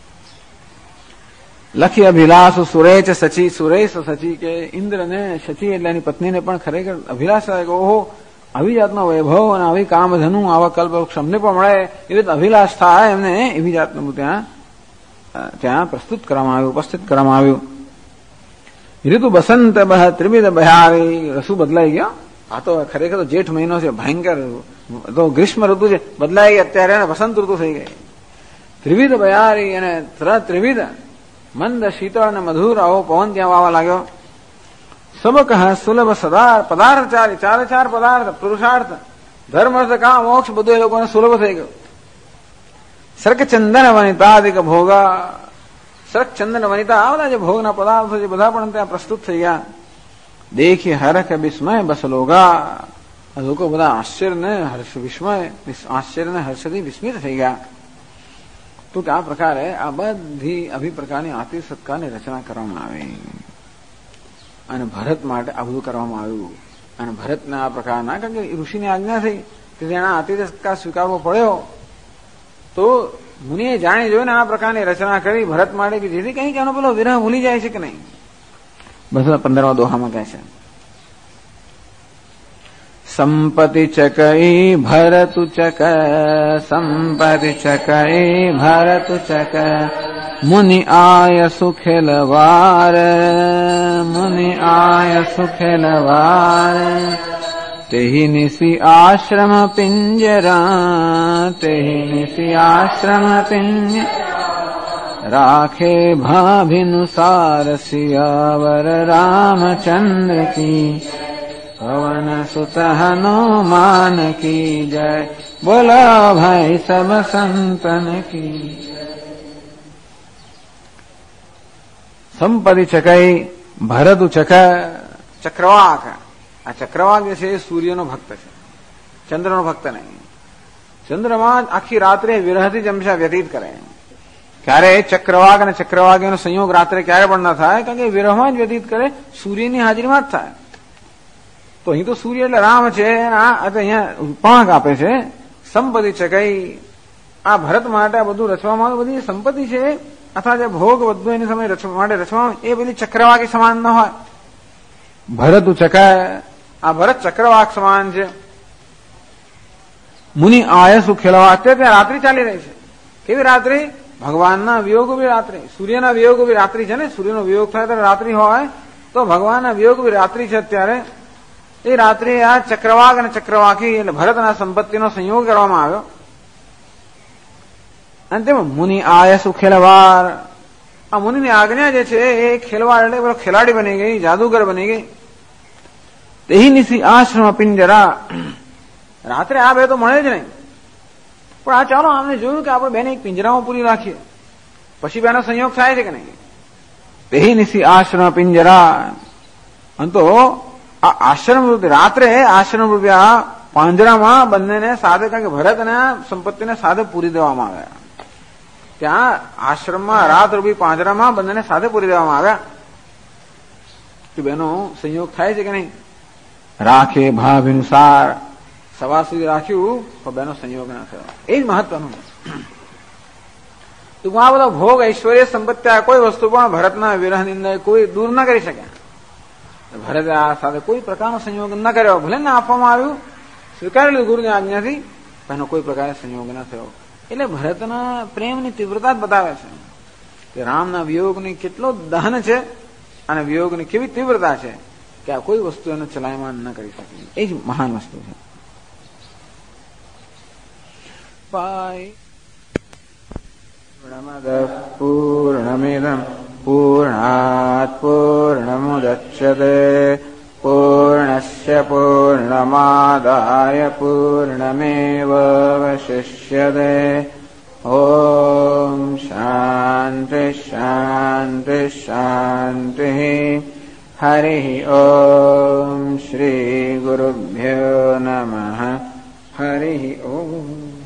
S1: લખી અભિલાષ સુરેશ સચી, સુરેશ સચી કે ઇન્દ્ર ને સચી એટલે એની પત્નીને પણ ખરેખર અભિલાષ થાય કે ઓહો આવી જાતનો વૈભવ અને આવી કામધનુ આવા કલ્પવૃક્ષ અમને પણ મળે, એવી રીતે અભિલાષ થાય એમને, એવી જાતનું ત્યાં પ્રસ્તુત કરવામાં આવ્યું, ઉપસ્થિત કરવામાં આવ્યું. ઋતુ બસંત બહ ત્રિવિધ બહારી, રસુ બદલાઈ ગયો, આ તો ખરેખર તો જેઠ મહિનો છે, ભયંકર તો ગ્રીષ્મ ઋતુ છે, બદલાઈ ગઈ અત્યારે, વસંત ઋતુ થઈ ગઈ. ત્રિવિધ બહારી અને ત્રિવિધ મંદ શીતળ અને મધુર આવો પવન ત્યાં વાવા લાગ્યો. સબ કહ સુલભ સદાર પદાર્થ, ચારે પદાર્થ, પુરુષાર્થ, ધર્મ અર્થ કામ મોક્ષ બધું એ લોકોને સુલભ થઈ ગયું. સર્ક ચંદન વનિતાદિક ભોગા, સર્ક ચંદન વનિતા આ બધા જે ભોગના પદાર્થો છે બધા પણ ત્યાં પ્રસ્તુત થઈ ગયા. દેખી હરખ વિસ્મય બસ લોગા, લોકો બધા આશ્ચર્ય ને હર્ષથી વિસ્મિત થઈ ગયા. તો કે આ પ્રકારે આ બધી આવી પ્રકારની આરતી સત્કારની રચના કરવામાં આવી અને ભરત માટે આ બધું કરવામાં આવ્યું. અને ભરતના આ પ્રકારના, કારણ કે ઋષિની આજ્ઞા થઈ કે તેના આરતી સત્કાર સ્વીકારવો પડ્યો, તો મુનિએ જાણી જોઈને આ પ્રકારની રચના કરી ભરત માટે કે જેથી કંઈક એનો પેલો વિરહ ભૂલી જાય છે કે નહીં. 215મા દોહામાં કહે છે, સંપત્તિ ચકઈ ભરતુ ચક, સંપત્તિ ચકઈ ભરતુ ચક, મુનિ આય સુખેલવાર, મુનિ આય સુખેલવાર, તેહી નિશી આશ્રમ પિંજરા, તેહી નિશી આશ્રમ પિંજરા, રાખે ભાભિનુસાર સિયાવર રામચંદ્ર કી, પવન સુત હનુમાન કી જય, બોલો ભાઈ સબ સંતન કી. સંપત્તિ ચકઈ ભરતુ ચક, ચક્રવાક. આ ચક્રવાક જે છે એ સૂર્યનો ભક્ત છે, ચંદ્રનો ભક્ત નહીં. ચંદ્રમાં આખી રાત્રે વિરહથી જમશા વ્યતીત કરે. ક્યારે ચક્રવાક અને ચક્રવાકનો સંયોગ રાત્રે ક્યારે પણ ન થાય, કારણ કે વિરહમાં જ વ્યતીત કરે, સૂર્યની હાજરીમાં જ થાય. તો અહીં તો સૂર્ય એટલે રામ છે. અહીંયા પાંખ આપે છે સંપત્તિ ચકઈ. આ ભરત માટે આ બધું રચવામાં આવે, બધી સંપત્તિ છે અથવા જે ભોગ બધું એની સમય માટે રચવામાં એ બધી ચક્રવાકી સમાન ન હોય. ભરત ચક, આ ભરત ચક્રવાક સમાન છે. મુનિ આયસુ ખેલવા, અત્યારે ત્યાં રાત્રિ ચાલી રહી છે. કેવી રાત્રિ? ભગવાનના વિયોગ બી રાત્રિ, સૂર્યના વિયોગ બી રાત્રિ છે ને. સૂર્યનો વિયોગ થાય ત્યારે રાત્રિ હોય, તો ભગવાનના વિયોગ બી રાત્રિ છે. અત્યારે એ રાત્રે આ ચક્રવાક અને ચક્રવાકી એટલે ભરતના સંપત્તિનો સંયોગ કરવામાં આવ્યો. અને તેમાં મુનિ આયસુ ખેલવાર, આ મુનિની આજ્ઞા જે છે એ ખેલવાર એટલે પેલો ખેલાડી બની ગઈ, જાદુગર બની ગઈ. તેહી નિશી આશ્રમ પિંજરા, રાત્રે આ બે તો મળે જ નહીં, પણ આ ચાલો આમને જોયું કે આપણે બેને એક પિંજરામાં પૂરી રાખીએ, પછી બેનો સંયોગ થાય છે કે નહીં. તેહી નિશી આશ્રમ પિંજરા, અને તો આ આશ્રમ રૂપે રાત્રે આશ્રમ રૂપે આ પાંજરામાં બંનેને સાથે, કારણ કે ભરત અને સંપત્તિને સાથે પૂરી દેવામાં આવ્યા. ત્યાં આશ્રમમાં રાત રૂપી પાંજરામાં બંનેને સાથે પૂરી દેવામાં આવ્યા કે બેનો સંયોગ થાય છે કે નહીં. રાખે ભાભિનુસાર, સવાર સુધી રાખ્યું તો બેનો સંયોગ ના થયો. એ જ મહત્વનું. ટૂંકમાં આ બધો ભોગ ઐશ્વર્ય સંપત્તિ કોઈ વસ્તુ પણ ભરતના વિરહની અંદર કોઈ દૂર ન કરી શકે. ભરતે આ સાથે કોઈ પ્રકારનો સંયોગ ન કર્યો, ભલે ને આપવામાં આવ્યું, સ્વીકારેલું ગુરુની આજ્ઞાથી, એનો કોઈ પ્રકારે સંયોગ ન થયો. એટલે ભરતના પ્રેમની તીવ્રતા જ બતાવે છે કે રામના વિયોગની કેટલો દહન છે અને વિયોગની કેવી તીવ્રતા છે કે આ કોઈ વસ્તુ એને ચલાયમાન ન કરી શકે. એ જ મહાન વસ્તુ છે. પૂર્ણમિદં પૂર્ણાત પૂર્ણમુદચ્યતે પૂર્ણસ્ય પૂર્ણમાદાય પૂર્ણમેવાવશિષ્યતે. ઓમ શાંતિ શાંતિ શાંતિ. હરિ ઓમ શ્રી ગુરુભ્યો નમઃ. હરિ ઓમ.